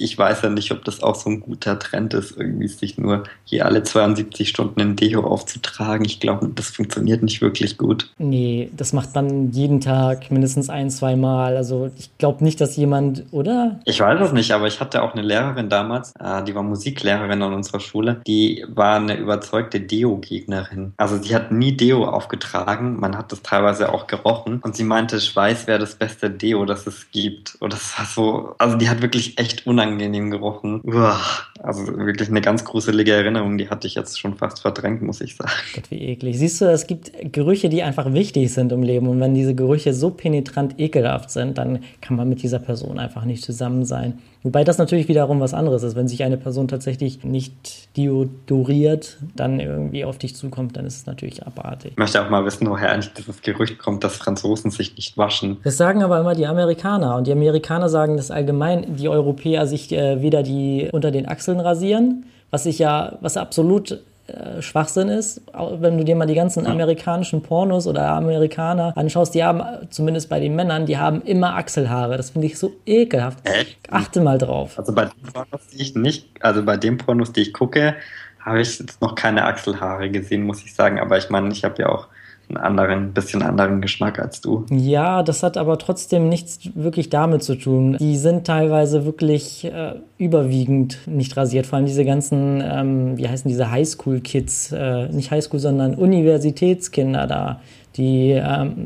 ich weiß ja nicht, ob das auch so ein guter Trend ist, irgendwie sich nur hier alle 72 Stunden ein Deo aufzutragen. Ich glaube, das funktioniert nicht wirklich gut. Nee, das macht man jeden Tag mindestens 1, 2 Mal. Also ich glaube nicht, dass jemand, oder? Ich weiß es nicht, aber ich hatte auch eine Lehrerin damals, die war Musiklehrerin an unserer Schule, die war eine überzeugte Deo-Gegnerin. Also sie hat nie Deo aufgetragen, man hat das teilweise auch gerochen und sie meinte, Schweiß wäre das beste Deo, das es gibt. Und das war so, also die hat wirklich echt unangenehm gerochen. Uah, also wirklich eine ganz gruselige Erinnerung, die hatte ich jetzt schon fast verdrängt, muss ich sagen. Gott, wie eklig. Siehst du, es gibt Gerüche, die einfach wichtig sind im Leben. Und wenn diese Gerüche so penetrant ekelhaft sind, dann kann man mit dieser Person einfach nicht zusammen sein. Wobei das natürlich wiederum was anderes ist. Wenn sich eine Person tatsächlich nicht deodoriert, dann irgendwie auf dich zukommt, dann ist es natürlich abartig. Ich möchte auch mal wissen, woher eigentlich dieses Gerücht kommt, dass Franzosen sich nicht waschen. Das sagen aber immer die Amerikaner. Und die Amerikaner sagen, dass allgemein die Europäer sich weder die unter den Achseln rasieren, was absolut Schwachsinn ist. Wenn du dir mal die ganzen amerikanischen Pornos oder Amerikaner anschaust, die haben, zumindest bei den Männern, die haben immer Achselhaare. Das finde ich so ekelhaft. Echt? Achte mal drauf. Also bei den Pornos, die ich gucke, habe ich jetzt noch keine Achselhaare gesehen, muss ich sagen. Aber ich meine, ich habe ja auch einen bisschen anderen Geschmack als du. Ja, das hat aber trotzdem nichts wirklich damit zu tun. Die sind teilweise wirklich überwiegend nicht rasiert. Vor allem diese ganzen, wie heißen diese Highschool-Kids, nicht Highschool, sondern Universitätskinder da, die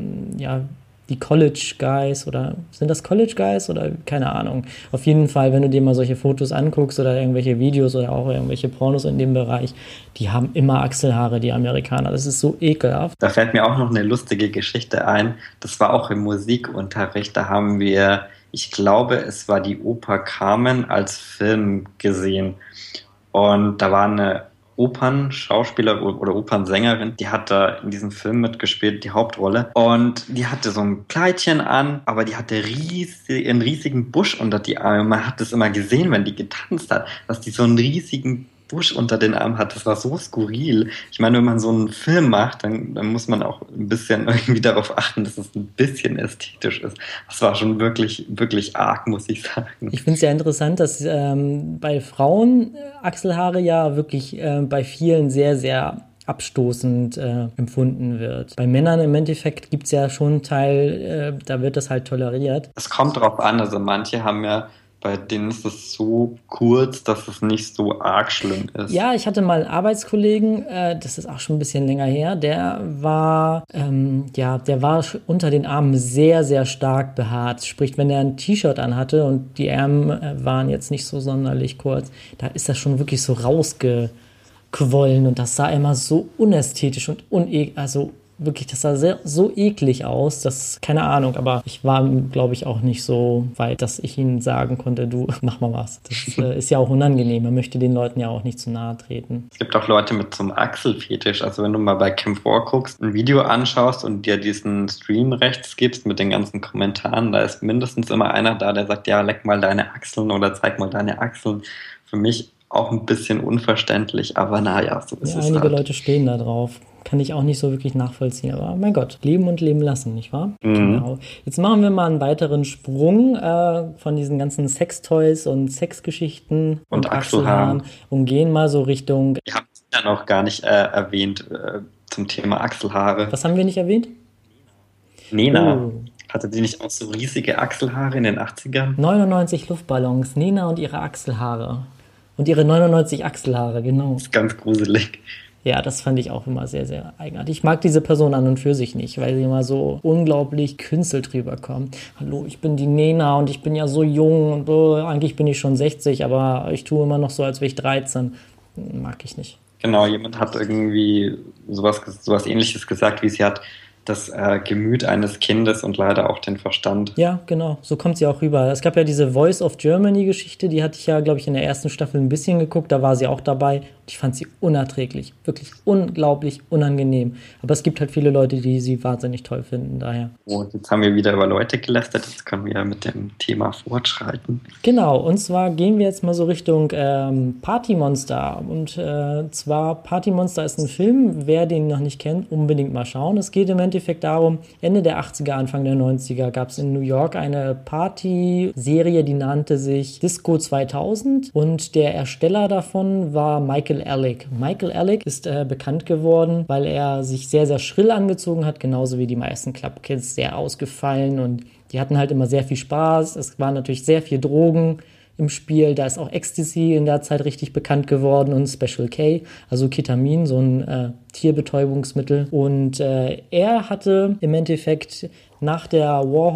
die College Guys oder sind das College Guys oder keine Ahnung. Auf jeden Fall, wenn du dir mal solche Fotos anguckst oder irgendwelche Videos oder auch irgendwelche Pornos in dem Bereich, die haben immer Achselhaare, die Amerikaner. Das ist so ekelhaft. Da fällt mir auch noch eine lustige Geschichte ein. Das war auch im Musikunterricht. Da haben wir, ich glaube, es war die Oper Carmen als Film gesehen. Und da war eine Opernschauspieler oder Opernsängerin, die hat da in diesem Film mitgespielt, die Hauptrolle. Und die hatte so ein Kleidchen an, aber die hatte einen riesigen Busch unter die Arme. Man hat das immer gesehen, wenn die getanzt hat, dass die so einen riesigen Busch unter den Armen hat. Das war so skurril. Ich meine, wenn man so einen Film macht, dann muss man auch ein bisschen irgendwie darauf achten, dass es ein bisschen ästhetisch ist. Das war schon wirklich, wirklich arg, muss ich sagen. Ich finde es ja interessant, dass bei Frauen Achselhaare ja wirklich bei vielen sehr, sehr abstoßend empfunden wird. Bei Männern im Endeffekt gibt es ja schon einen Teil, da wird das halt toleriert. Es kommt drauf an, also manche haben ja, bei denen ist es so kurz, dass es nicht so arg schlimm ist. Ja, ich hatte mal einen Arbeitskollegen, das ist auch schon ein bisschen länger her, der war unter den Armen sehr, sehr stark behaart. Sprich, wenn er ein T-Shirt anhatte und die Ärmel waren jetzt nicht so sonderlich kurz, da ist das schon wirklich so rausgequollen und das sah immer so unästhetisch und also wirklich, das sah so eklig aus, dass, keine Ahnung, aber ich war, glaube ich, auch nicht so weit, dass ich ihnen sagen konnte, du, mach mal was. Das ist ja auch unangenehm, man möchte den Leuten ja auch nicht zu nahe treten. Es gibt auch Leute mit so einem Achselfetisch, also wenn du mal bei Kim4 guckst, ein Video anschaust und dir diesen Stream rechts gibst mit den ganzen Kommentaren, da ist mindestens immer einer da, der sagt, ja, leck mal deine Achseln oder zeig mal deine Achseln. Für mich auch ein bisschen unverständlich, aber naja, so ist es einige halt. Leute stehen da drauf. Kann ich auch nicht so wirklich nachvollziehen. Aber mein Gott, leben und leben lassen, nicht wahr? Mhm. Genau. Jetzt machen wir mal einen weiteren Sprung von diesen ganzen Sextoys und Sexgeschichten und Achselhaaren und gehen mal so Richtung... Wir haben es ja noch gar nicht erwähnt zum Thema Achselhaare. Was haben wir nicht erwähnt? Nena. Oh. Hatte die nicht auch so riesige Achselhaare in den 80ern? 99 Luftballons, Nena und ihre Achselhaare. Und ihre 99 Achselhaare, genau. Das ist ganz gruselig. Ja, das fand ich auch immer sehr, sehr eigenartig. Ich mag diese Person an und für sich nicht, weil sie immer so unglaublich künstelt rüberkommt. Hallo, ich bin die Nena und ich bin ja so jung und eigentlich bin ich schon 60, aber ich tue immer noch so, als wäre ich 13. Mag ich nicht. Genau, jemand hat irgendwie sowas Ähnliches gesagt, wie sie hat das Gemüt eines Kindes und leider auch den Verstand. Ja, genau, so kommt sie auch rüber. Es gab ja diese Voice of Germany-Geschichte, die hatte ich ja, glaube ich, in der ersten Staffel ein bisschen geguckt, da war sie auch dabei Ich fand sie unerträglich, wirklich unglaublich unangenehm. Aber es gibt halt viele Leute, die sie wahnsinnig toll finden, daher. Und jetzt haben wir wieder über Leute gelästert, jetzt können wir mit dem Thema fortschreiten. Genau, und zwar gehen wir jetzt mal so Richtung Party Monster. Und zwar Party Monster ist ein Film, wer den noch nicht kennt, unbedingt mal schauen. Es geht im Endeffekt darum, Ende der 80er, Anfang der 90er gab es in New York eine Party-Serie, die nannte sich Disco 2000 und der Ersteller davon war Michael Ehrlich. Michael Ehrlich ist bekannt geworden, weil er sich sehr, sehr schrill angezogen hat, genauso wie die meisten Clubkids, sehr ausgefallen und die hatten halt immer sehr viel Spaß. Es waren natürlich sehr viel Drogen im Spiel. Da ist auch Ecstasy in der Zeit richtig bekannt geworden und Special K, also Ketamin, so ein Tierbetäubungsmittel. Und er hatte im Endeffekt nach der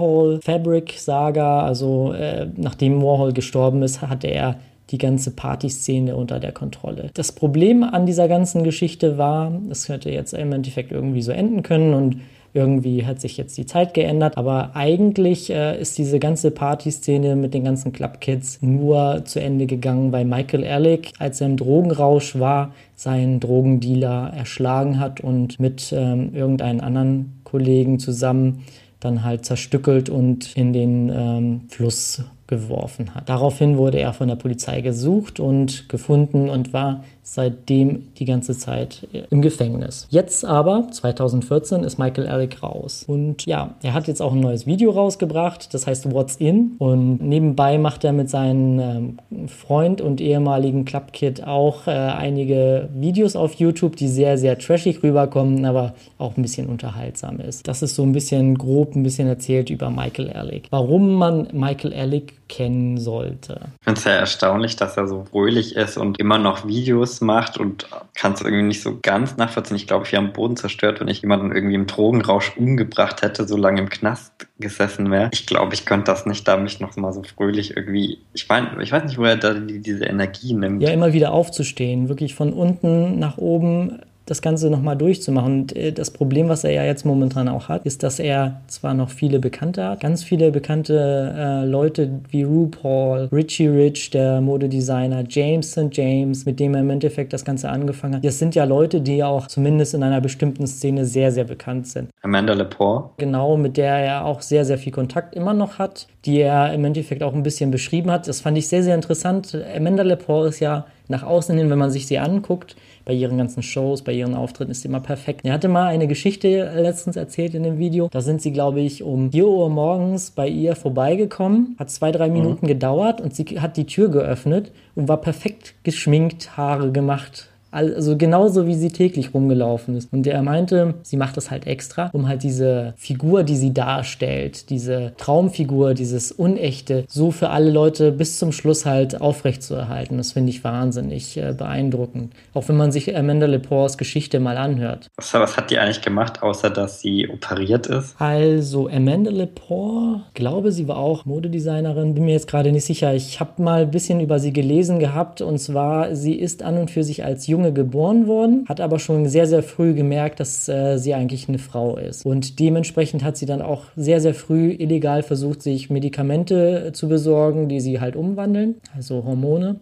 Warhol-Fabric-Saga, also nachdem Warhol gestorben ist, hatte er die ganze Partyszene unter der Kontrolle. Das Problem an dieser ganzen Geschichte war, es hätte jetzt im Endeffekt irgendwie so enden können und irgendwie hat sich jetzt die Zeit geändert, aber eigentlich ist diese ganze Partyszene mit den ganzen Clubkids nur zu Ende gegangen, weil Michael Ehrlich, als er im Drogenrausch war, seinen Drogendealer erschlagen hat und mit irgendeinen anderen Kollegen zusammen dann halt zerstückelt und in den Fluss geworfen hat. Daraufhin wurde er von der Polizei gesucht und gefunden und war seitdem die ganze Zeit im Gefängnis. Jetzt aber, 2014, ist Michael Ehrlich raus. Und ja, er hat jetzt auch ein neues Video rausgebracht, das heißt What's In. Und nebenbei macht er mit seinem Freund und ehemaligen Clubkid auch einige Videos auf YouTube, die sehr, sehr trashig rüberkommen, aber auch ein bisschen unterhaltsam ist. Das ist so ein bisschen grob, ein bisschen erzählt über Michael Ehrlich. Warum man Michael Ehrlich kennen sollte. Ich finde es ja erstaunlich, dass er so fröhlich ist und immer noch Videos macht und kann es irgendwie nicht so ganz nachvollziehen. Ich glaube, ich wäre am Boden zerstört, wenn ich jemanden irgendwie im Drogenrausch umgebracht hätte, so lange im Knast gesessen wäre. Ich glaube, ich könnte das nicht, da mich noch mal so fröhlich irgendwie, ich weiß nicht, woher da diese Energie nimmt. Ja, immer wieder aufzustehen, wirklich von unten nach oben das Ganze nochmal durchzumachen. Und das Problem, was er ja jetzt momentan auch hat, ist, dass er zwar noch viele Bekannte hat, ganz viele bekannte Leute wie RuPaul, Richie Rich, der Modedesigner, James St. James, mit dem er im Endeffekt das Ganze angefangen hat. Das sind ja Leute, die ja auch zumindest in einer bestimmten Szene sehr, sehr bekannt sind. Amanda Lepore. Genau, mit der er auch sehr, sehr viel Kontakt immer noch hat, die er im Endeffekt auch ein bisschen beschrieben hat. Das fand ich sehr, sehr interessant. Amanda Lepore ist ja nach außen hin, wenn man sich sie anguckt, bei ihren ganzen Shows, bei ihren Auftritten ist sie immer perfekt. Er hatte mal eine Geschichte letztens erzählt in dem Video. Da sind sie, glaube ich, um 4 Uhr morgens bei ihr vorbeigekommen. Hat 2-3 Minuten gedauert und sie hat die Tür geöffnet und war perfekt geschminkt, Haare gemacht. Also genauso, wie sie täglich rumgelaufen ist. Und er meinte, sie macht das halt extra, um halt diese Figur, die sie darstellt, diese Traumfigur, dieses Unechte, so für alle Leute bis zum Schluss halt aufrechtzuerhalten. Das finde ich wahnsinnig beeindruckend. Auch wenn man sich Amanda Lepores Geschichte mal anhört. Was hat die eigentlich gemacht, außer dass sie operiert ist? Also Amanda Lepore, glaube, sie war auch Modedesignerin, bin mir jetzt gerade nicht sicher. Ich habe mal ein bisschen über sie gelesen gehabt und zwar, sie ist an und für sich als Junge geboren worden, hat aber schon sehr, sehr früh gemerkt, dass sie eigentlich eine Frau ist. Und dementsprechend hat sie dann auch sehr, sehr früh illegal versucht, sich Medikamente zu besorgen, die sie halt umwandeln, also Hormone.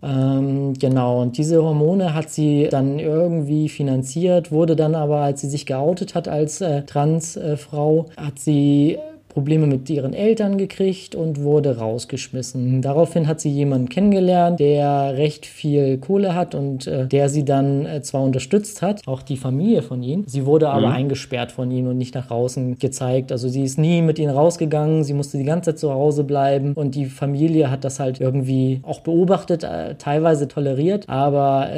Genau, und diese Hormone hat sie dann irgendwie finanziert, wurde dann aber, als sie sich geoutet hat als Transfrau, hat sie Probleme mit ihren Eltern gekriegt und wurde rausgeschmissen. Daraufhin hat sie jemanden kennengelernt, der recht viel Kohle hat und der sie dann zwar unterstützt hat, auch die Familie von ihm. Sie wurde aber eingesperrt von ihm und nicht nach außen gezeigt. Also sie ist nie mit ihnen rausgegangen, sie musste die ganze Zeit zu Hause bleiben und die Familie hat das halt irgendwie auch beobachtet, teilweise toleriert, aber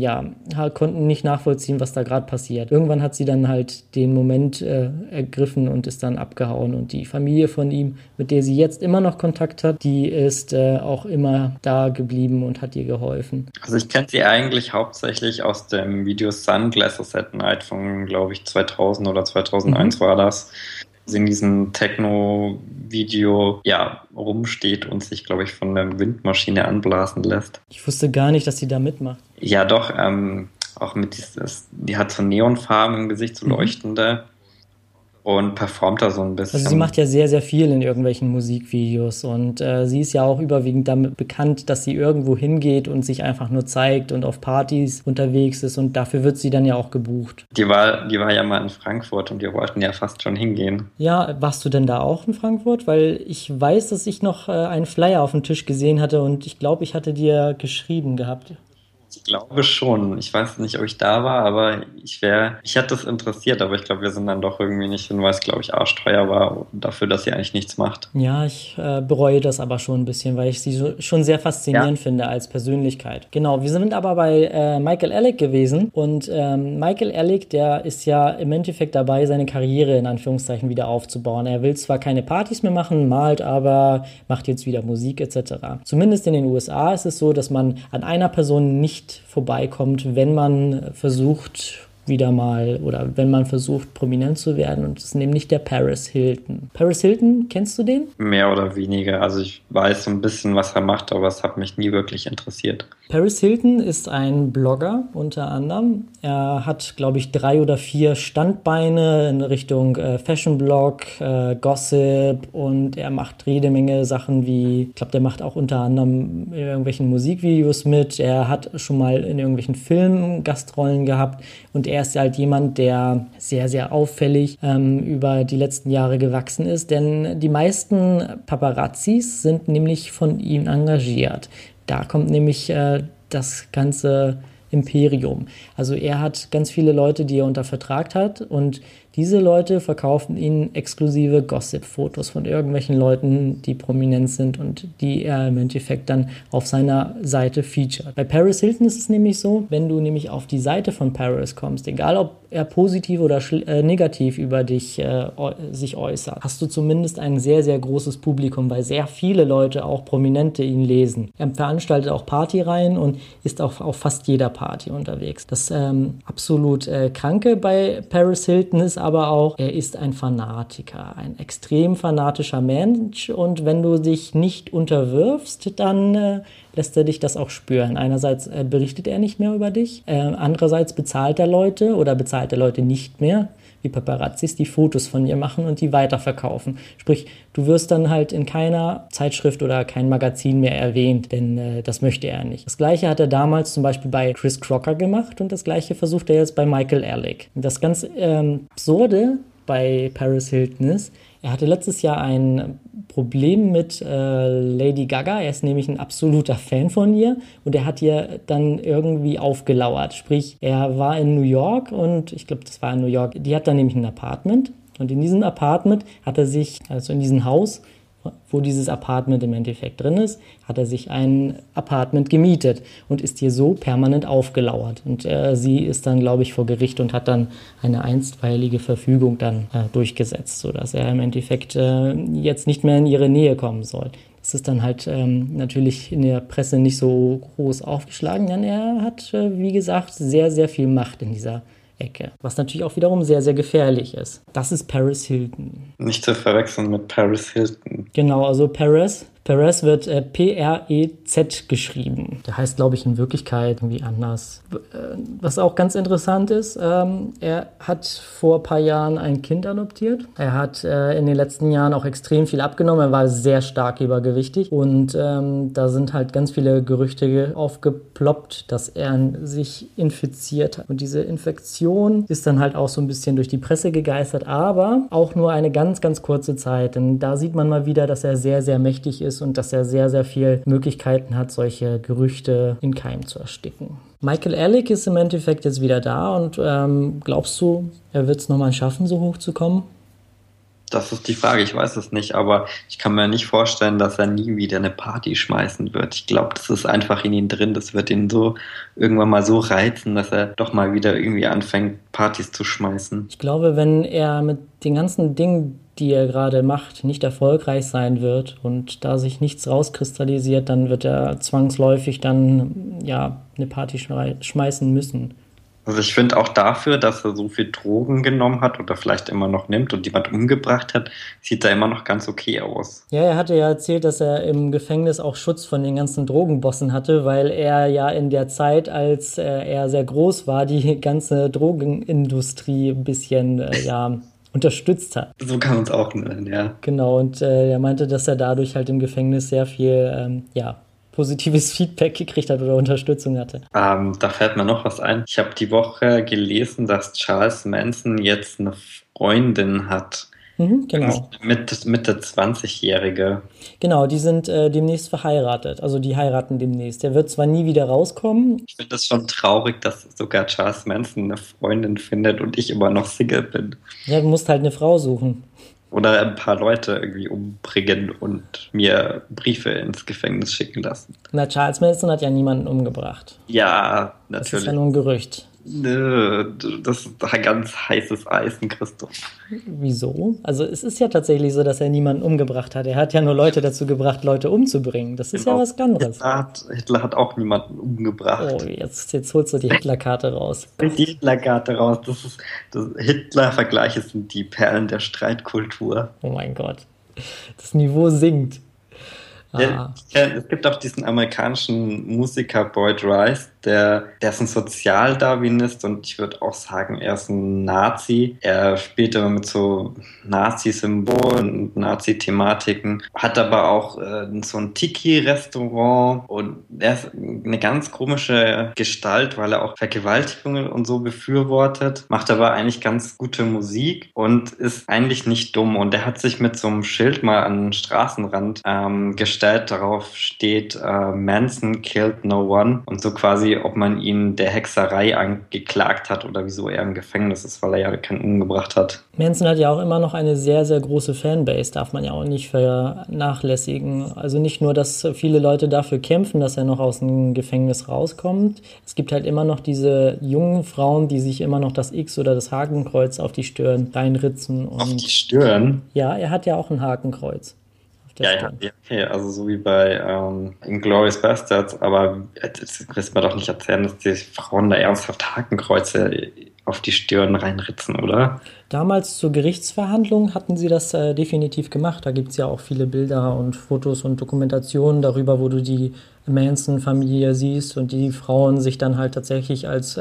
konnten nicht nachvollziehen, was da gerade passiert. Irgendwann hat sie dann halt den Moment ergriffen und ist dann abgehauen und die Familie von ihm, mit der sie jetzt immer noch Kontakt hat, die ist auch immer da geblieben und hat ihr geholfen. Also ich kenne sie eigentlich hauptsächlich aus dem Video Sunglasses at Night von, glaube ich, 2000 oder 2001 war das. Sie in diesem Techno-Video rumsteht und sich, glaube ich, von der Windmaschine anblasen lässt. Ich wusste gar nicht, dass sie da mitmacht. Ja, doch. Auch mit die hat so Neonfarben im Gesicht, so leuchtende. und performt da so ein Also sie bisschen. macht ja sehr, sehr viel in irgendwelchen Musikvideos und sie ist ja auch überwiegend damit bekannt, dass sie irgendwo hingeht und sich einfach nur zeigt und auf Partys unterwegs ist und dafür wird sie dann ja auch gebucht. Die war ja mal in Frankfurt und wir wollten ja fast schon hingehen. Ja, warst du denn da auch in Frankfurt? Weil ich weiß, dass ich noch einen Flyer auf dem Tisch gesehen hatte und ich glaube, ich hatte dir geschrieben gehabt. Ich glaube schon. Ich weiß nicht, ob ich da war, aber mich hat das interessiert, aber ich glaube, wir sind dann doch irgendwie nicht hin, weil es, glaube ich, arschteuer war dafür, dass sie eigentlich nichts macht. Ja, ich bereue das aber schon ein bisschen, weil ich sie schon sehr Ja, faszinierend finde als Persönlichkeit. Genau, wir sind aber bei Michael Ellick gewesen und Michael Ellick, der ist ja im Endeffekt dabei, seine Karriere in Anführungszeichen wieder aufzubauen. Er will zwar keine Partys mehr machen, malt aber, macht jetzt wieder Musik etc. Zumindest in den USA ist es so, dass man an einer Person nicht vorbeikommt, wenn man versucht, wieder mal oder wenn man versucht, prominent zu werden. Und das ist nämlich der Paris Hilton. Paris Hilton, kennst du den? mehr oder weniger. Also ich weiß so ein bisschen, was er macht, aber es hat mich nie wirklich interessiert. Paris Hilton ist ein Blogger unter anderem. Er hat, glaube ich, 3 oder 4 Standbeine in Richtung Fashion-Blog, Gossip und er macht jede Menge Sachen wie, ich glaube, der macht auch unter anderem in irgendwelchen Musikvideos mit. Er hat schon mal in irgendwelchen Filmen Gastrollen gehabt und er ist halt jemand, der sehr, sehr auffällig über die letzten Jahre gewachsen ist, denn die meisten Paparazzis sind nämlich von ihm engagiert. Da kommt nämlich das ganze Imperium. Also er hat ganz viele Leute, die er unter Vertrag hat und diese Leute verkaufen ihnen exklusive Gossip-Fotos von irgendwelchen Leuten, die prominent sind und die er im Endeffekt dann auf seiner Seite featuret. Bei Paris Hilton ist es nämlich so, wenn du nämlich auf die Seite von Paris kommst, egal ob er positiv oder negativ über dich sich äußert, hast du zumindest ein sehr, sehr großes Publikum, weil sehr viele Leute, auch Prominente, ihn lesen. Er veranstaltet auch Partyreihen und ist auch auf fast jeder Party unterwegs. Das absolut Kranke bei Paris Hilton ist aber auch, er ist ein Fanatiker, ein extrem fanatischer Mensch und wenn du dich nicht unterwirfst, dann lässt er dich das auch spüren. Einerseits berichtet er nicht mehr über dich, andererseits bezahlt er Leute oder bezahlt er Leute nicht mehr, wie Paparazzis, die Fotos von ihr machen und die weiterverkaufen. Sprich, du wirst dann halt in keiner Zeitschrift oder kein Magazin mehr erwähnt, denn das möchte er nicht. Das Gleiche hat er damals zum Beispiel bei Chris Crocker gemacht und das Gleiche versucht er jetzt bei Michael Ellick. Das ganz Absurde bei Paris Hilton ist, er hatte letztes Jahr ein Problem mit Lady Gaga. Er ist nämlich ein absoluter Fan von ihr und er hat ihr dann irgendwie aufgelauert. Sprich, er war in New York und ich glaube, das war in New York. Die hat dann nämlich ein Apartment und in diesem Apartment hat er sich, also in diesem Haus, wo dieses Apartment im Endeffekt drin ist, hat er sich ein Apartment gemietet und ist hier so permanent aufgelauert. Und sie ist dann, glaube ich, vor Gericht und hat dann eine einstweilige Verfügung dann durchgesetzt, sodass er im Endeffekt jetzt nicht mehr in ihre Nähe kommen soll. Das ist dann halt natürlich in der Presse nicht so groß aufgeschlagen, denn er hat, wie gesagt, sehr, sehr viel Macht in dieser Ecke, was natürlich auch wiederum sehr, sehr gefährlich ist. Das ist Paris Hilton. Nicht zu verwechseln mit Paris Hilton. Genau, also Perez wird P-R-E-Z geschrieben. Der heißt, glaube ich, in Wirklichkeit irgendwie anders. Was auch ganz interessant ist, er hat vor ein paar Jahren ein Kind adoptiert. Er hat in den letzten Jahren auch extrem viel abgenommen. Er war sehr stark übergewichtig und da sind halt ganz viele Gerüchte aufgeploppt, dass er sich infiziert hat. Und diese Infektion ist dann halt auch so ein bisschen durch die Presse gegeistert, aber auch nur eine ganz, ganz kurze Zeit. Denn da sieht man mal wieder, dass er sehr, sehr mächtig ist und dass er sehr, sehr viel Möglichkeiten hat, solche Gerüchte in Keim zu ersticken. Michael Ellick ist im Endeffekt jetzt wieder da und glaubst du, er wird es nochmal schaffen, so hoch zu kommen? Das ist die Frage, ich weiß es nicht, aber ich kann mir nicht vorstellen, dass er nie wieder eine Party schmeißen wird. Ich glaube, das ist einfach in ihm drin, das wird ihn so irgendwann mal so reizen, dass er doch mal wieder irgendwie anfängt, Partys zu schmeißen. Ich glaube, wenn er mit den ganzen Dingen, die er gerade macht, nicht erfolgreich sein wird und da sich nichts rauskristallisiert, dann wird er zwangsläufig dann ja eine Party schmeißen müssen. Also ich finde auch dafür, dass er so viel Drogen genommen hat oder vielleicht immer noch nimmt und jemand umgebracht hat, sieht er immer noch ganz okay aus. Ja, er hatte ja erzählt, dass er im Gefängnis auch Schutz von den ganzen Drogenbossen hatte, weil er ja in der Zeit, als er sehr groß war, die ganze Drogenindustrie ein bisschen unterstützt hat. So kann man es auch nennen, ja. Genau, und er meinte, dass er dadurch halt im Gefängnis sehr viel positives Feedback gekriegt hat oder Unterstützung hatte. Da fällt mir noch was ein. Ich habe die Woche gelesen, dass Charles Manson jetzt eine Freundin hat. Genau. Mitte 20-Jährige. Genau, die sind demnächst verheiratet. Also die heiraten demnächst. Der wird zwar nie wieder rauskommen. Ich finde das schon traurig, dass sogar Charles Manson eine Freundin findet und ich immer noch Single bin. Ja, du musst halt eine Frau suchen. Oder ein paar Leute irgendwie umbringen und mir Briefe ins Gefängnis schicken lassen. Na, Charles Manson hat ja niemanden umgebracht. Ja, Das ist ja natürlich. nur ein Gerücht. Nö, das ist ein ganz heißes Eisen, Christoph. Wieso? Also es ist ja tatsächlich so, dass er niemanden umgebracht hat. Er hat ja nur Leute dazu gebracht, Leute umzubringen. Das ist ja Genau. was anderes. Hitler hat auch niemanden umgebracht. Oh, jetzt holst du die Hitlerkarte raus. Die Hitlerkarte raus. Hitler-Vergleiche sind die Perlen der Streitkultur. Oh mein Gott. Das Niveau sinkt. Ja, es gibt auch diesen amerikanischen Musiker Boyd Rice, der ist ein Sozialdarwinist und ich würde auch sagen, er ist ein Nazi. Er spielt immer mit so Nazi-Symbolen und Nazi-Thematiken, hat aber auch so ein Tiki-Restaurant und er ist eine ganz komische Gestalt, weil er auch Vergewaltigungen und so befürwortet, macht aber eigentlich ganz gute Musik und ist eigentlich nicht dumm. Und er hat sich mit so einem Schild mal an den Straßenrand gestellt, darauf steht Manson killed no one und so quasi, ob man ihn der Hexerei angeklagt hat oder wieso er im Gefängnis ist, weil er ja keinen umgebracht hat. Manson hat ja auch immer noch eine sehr, sehr große Fanbase, darf man ja auch nicht vernachlässigen. Also nicht nur, dass viele Leute dafür kämpfen, dass er noch aus dem Gefängnis rauskommt. Es gibt halt immer noch diese jungen Frauen, die sich immer noch das X oder das Hakenkreuz auf die Stirn reinritzen. Und auf die Stirn? Ja, er hat ja auch ein Hakenkreuz. Ja, okay, also so wie bei Inglourious Basterds, aber das willst du mir doch nicht erzählen, dass die Frauen da ernsthaft Hakenkreuze auf die Stirn reinritzen, oder? Damals zur Gerichtsverhandlung hatten sie das definitiv gemacht. Da gibt es ja auch viele Bilder und Fotos und Dokumentationen darüber, wo du die Manson-Familie siehst und die Frauen sich dann halt tatsächlich als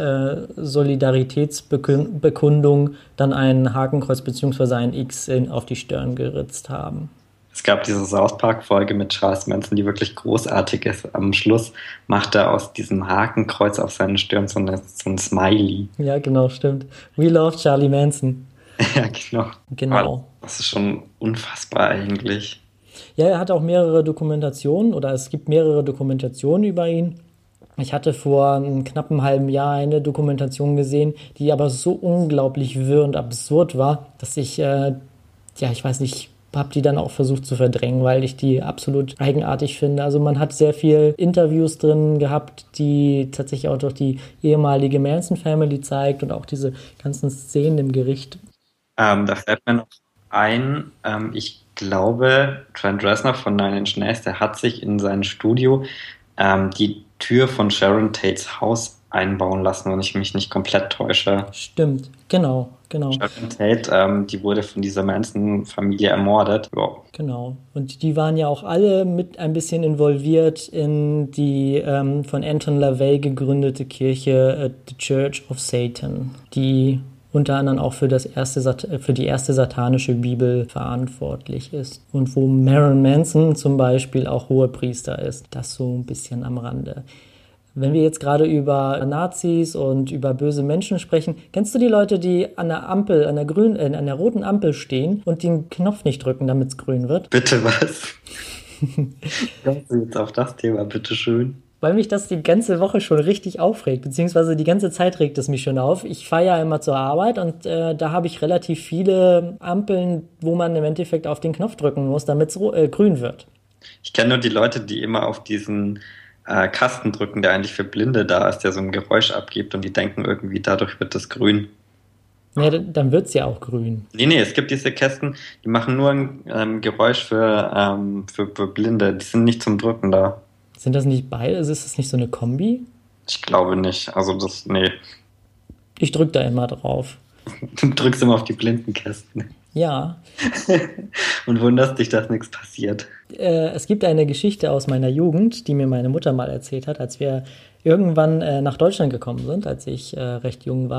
Solidaritätsbekundung dann ein Hakenkreuz bzw. ein X auf die Stirn geritzt haben. Es gab diese South Park-Folge mit Charles Manson, die wirklich großartig ist. Am Schluss macht er aus diesem Hakenkreuz auf seine Stirn so ein Smiley. Ja, genau, stimmt. We love Charlie Manson. Ja, genau. Aber das ist schon unfassbar eigentlich. Ja, er hat auch mehrere Dokumentationen oder es gibt mehrere Dokumentationen über ihn. Ich hatte vor einem knappen halben Jahr eine Dokumentation gesehen, die aber so unglaublich wirr und absurd war, dass ich, ich weiß nicht, habe die dann auch versucht zu verdrängen, weil ich die absolut eigenartig finde. Also man hat sehr viel Interviews drin gehabt, die tatsächlich auch durch die ehemalige Manson-Family zeigt und auch diese ganzen Szenen im Gericht. Da fällt mir noch ein, ich glaube, Trent Reznor von Nine Inch Nails, der hat sich in sein Studio die Tür von Sharon Tates Haus einbauen lassen, wenn ich mich nicht komplett täusche. Stimmt, genau. Sharon Tate, die wurde von dieser Manson-Familie ermordet. Ja. Genau. Und die waren ja auch alle mit ein bisschen involviert in die von Anton LaVey gegründete Kirche The Church of Satan, die unter anderem auch für die erste satanische Bibel verantwortlich ist. Und wo Marilyn Manson zum Beispiel auch Hohepriester ist. Das so ein bisschen am Rande. Wenn wir jetzt gerade über Nazis und über böse Menschen sprechen, kennst du die Leute, die an der Ampel, an der roten Ampel stehen und den Knopf nicht drücken, damit es grün wird? Bitte was? Kommst du jetzt auf das Thema, bitteschön? Weil mich das die ganze Woche schon richtig aufregt, beziehungsweise die ganze Zeit regt es mich schon auf. Ich fahre ja immer zur Arbeit und da habe ich relativ viele Ampeln, wo man im Endeffekt auf den Knopf drücken muss, damit es grün wird. Ich kenne nur die Leute, die immer auf diesen Kasten drücken, der eigentlich für Blinde da ist, der so ein Geräusch abgibt und die denken irgendwie, dadurch wird das grün. Ja, dann wird es ja auch grün. Nee, es gibt diese Kästen, die machen nur ein Geräusch für Blinde, die sind nicht zum Drücken da. Sind das nicht beide? Also ist das nicht so eine Kombi? Ich glaube nicht, nee. Ich drücke da immer drauf. Du drückst immer auf die Blindenkästen. Ja. Und wunderst dich, dass nichts passiert. Es gibt eine Geschichte aus meiner Jugend, die mir meine Mutter mal erzählt hat, als wir irgendwann nach Deutschland gekommen sind, als ich recht jung war.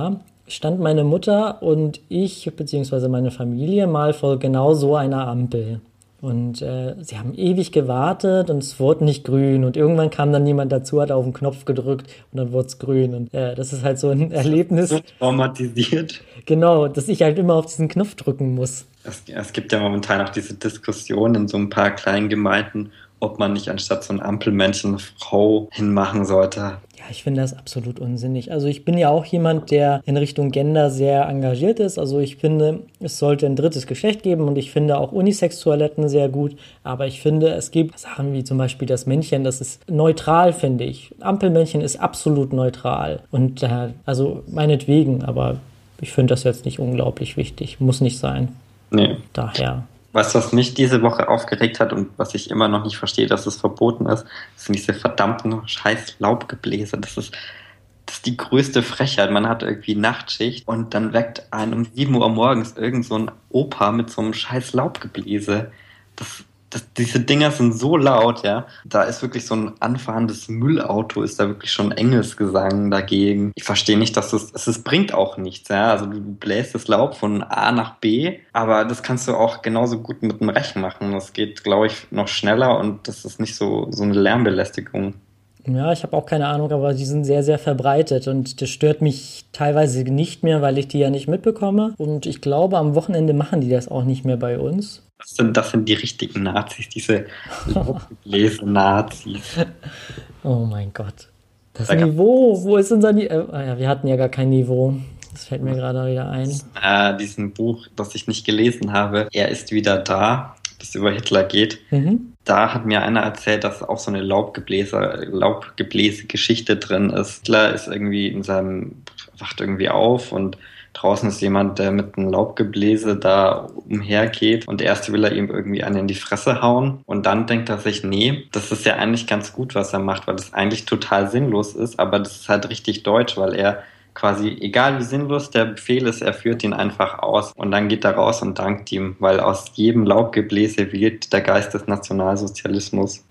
stand meine Mutter und ich, beziehungsweise meine Familie, mal vor genau so einer Ampel. Und sie haben ewig gewartet und es wurde nicht grün. Und irgendwann kam dann jemand dazu, hat auf den Knopf gedrückt und dann wurde es grün. Und das ist halt so ein Erlebnis, So traumatisiert. genau, dass ich halt immer auf diesen Knopf drücken muss. Es gibt ja momentan auch diese Diskussion in so ein paar kleinen Gemeinden, ob man nicht anstatt so ein Ampelmännchen eine Frau hinmachen sollte. Ja, ich finde das absolut unsinnig. Also ich bin ja auch jemand, der in Richtung Gender sehr engagiert ist. Also ich finde, es sollte ein drittes Geschlecht geben und ich finde auch Unisex-Toiletten sehr gut. Aber ich finde, es gibt Sachen wie zum Beispiel das Männchen, das ist neutral, finde ich. Ampelmännchen ist absolut neutral. Und also meinetwegen, aber ich finde das jetzt nicht unglaublich wichtig. Muss nicht sein. Nee. Daher. Was mich diese Woche aufgeregt hat und was ich immer noch nicht verstehe, dass es verboten ist, sind diese verdammten scheiß Laubgebläse. Das ist die größte Frechheit. Man hat irgendwie Nachtschicht und dann weckt einen um 7 Uhr morgens irgend so ein Opa mit so einem scheiß Laubgebläse. Diese Dinger sind so laut, ja. Da ist wirklich so ein anfahrendes Müllauto, ist da wirklich schon Engelsgesang dagegen. Ich verstehe nicht, dass es bringt auch nichts, ja. Also du bläst das Laub von A nach B, aber das kannst du auch genauso gut mit dem Rechen machen. Das geht, glaube ich, noch schneller und das ist nicht so eine Lärmbelästigung. Ja, ich habe auch keine Ahnung, aber die sind sehr, sehr verbreitet und das stört mich teilweise nicht mehr, weil ich die ja nicht mitbekomme. Und ich glaube, am Wochenende machen die das auch nicht mehr bei uns. Das sind die richtigen Nazis, diese Laubgebläse-Nazis. Oh mein Gott. Das Niveau, wo ist unser Niveau? Ja, wir hatten ja gar kein Niveau. Das fällt mir gerade wieder ein. Diesen Buch, das ich nicht gelesen habe, Er ist wieder da, das über Hitler geht. Da hat mir einer erzählt, dass auch so eine Laubgebläse-Geschichte drin ist. Hitler ist irgendwie wacht irgendwie auf und draußen ist jemand, der mit einem Laubgebläse da umhergeht und erst will er ihm irgendwie einen in die Fresse hauen und dann denkt er sich, nee, das ist ja eigentlich ganz gut, was er macht, weil das eigentlich total sinnlos ist, aber das ist halt richtig deutsch, weil er quasi, egal wie sinnlos der Befehl ist, er führt ihn einfach aus und dann geht er raus und dankt ihm, weil aus jedem Laubgebläse wird der Geist des Nationalsozialismus.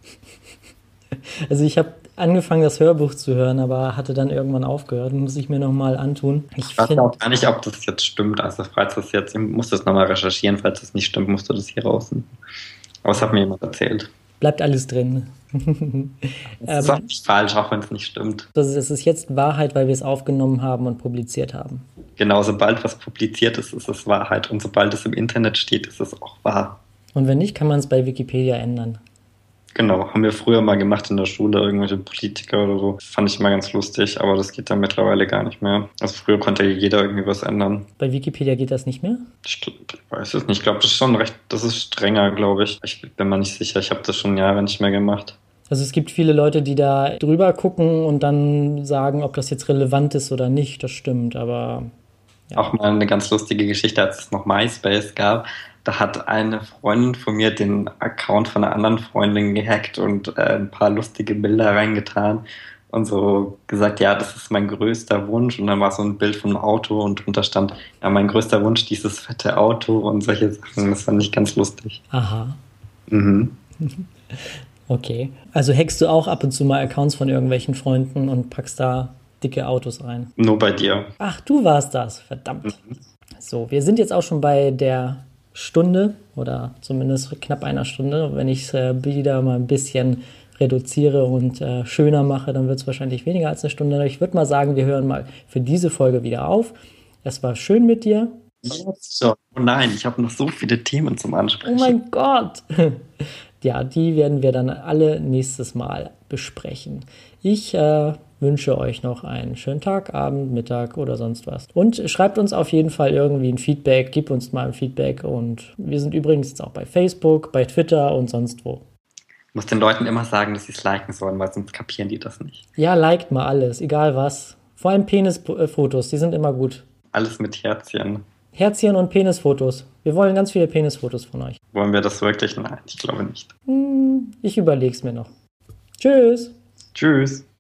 Also ich habe angefangen, das Hörbuch zu hören, aber hatte dann irgendwann aufgehört. Muss ich mir nochmal antun. Ich weiß auch gar nicht, ob das jetzt stimmt. Also falls das jetzt, musst du es nochmal recherchieren, falls das nicht stimmt, musst du das hier rausnehmen. Aber es hat mir jemand erzählt. Bleibt alles drin. Das ist auch nicht falsch, auch wenn es nicht stimmt. Das ist jetzt Wahrheit, weil wir es aufgenommen haben und publiziert haben. Genau, sobald was publiziert ist, ist es Wahrheit. Und sobald es im Internet steht, ist es auch wahr. Und wenn nicht, kann man es bei Wikipedia ändern. Genau, haben wir früher mal gemacht in der Schule, irgendwelche Politiker oder so. Fand ich mal ganz lustig, aber das geht ja mittlerweile gar nicht mehr. Also früher konnte ja jeder irgendwie was ändern. Bei Wikipedia geht das nicht mehr? Ich weiß es nicht. Ich glaube, das ist strenger, glaube ich. Ich bin mir nicht sicher. Ich habe das schon Jahre nicht mehr gemacht. Also es gibt viele Leute, die da drüber gucken und dann sagen, ob das jetzt relevant ist oder nicht. Das stimmt, aber... Ja. Auch mal eine ganz lustige Geschichte, als es noch MySpace gab. Da hat eine Freundin von mir den Account von einer anderen Freundin gehackt und ein paar lustige Bilder reingetan und so gesagt, ja, das ist mein größter Wunsch. Und dann war so ein Bild vom Auto und drunter stand, ja, mein größter Wunsch, dieses fette Auto und solche Sachen. Das fand ich ganz lustig. Aha. Okay. Also hackst du auch ab und zu mal Accounts von irgendwelchen Freunden und packst da dicke Autos rein? Nur bei dir. Ach, du warst das. Verdammt. So, wir sind jetzt auch schon bei der Stunde oder zumindest knapp einer Stunde. Wenn ich es wieder mal ein bisschen reduziere und schöner mache, dann wird es wahrscheinlich weniger als eine Stunde. Ich würde mal sagen, wir hören mal für diese Folge wieder auf. Es war schön mit dir. Jetzt schon. Oh nein, ich habe noch so viele Themen zum Ansprechen. Oh mein Gott. Ja, die werden wir dann alle nächstes Mal besprechen. Ich wünsche euch noch einen schönen Tag, Abend, Mittag oder sonst was. Und schreibt uns auf jeden Fall irgendwie ein Feedback, gebt uns mal ein Feedback. Und wir sind übrigens jetzt auch bei Facebook, bei Twitter und sonst wo. Ich muss den Leuten immer sagen, dass sie es liken sollen, weil sonst kapieren die das nicht. Ja, liked mal alles, egal was. Vor allem Penisfotos, die sind immer gut. Alles mit Herzchen. Herzchen und Penisfotos. Wir wollen ganz viele Penisfotos von euch. Wollen wir das wirklich? Nein, ich glaube nicht. Ich überleg's mir noch. Tschüss. Tschüss.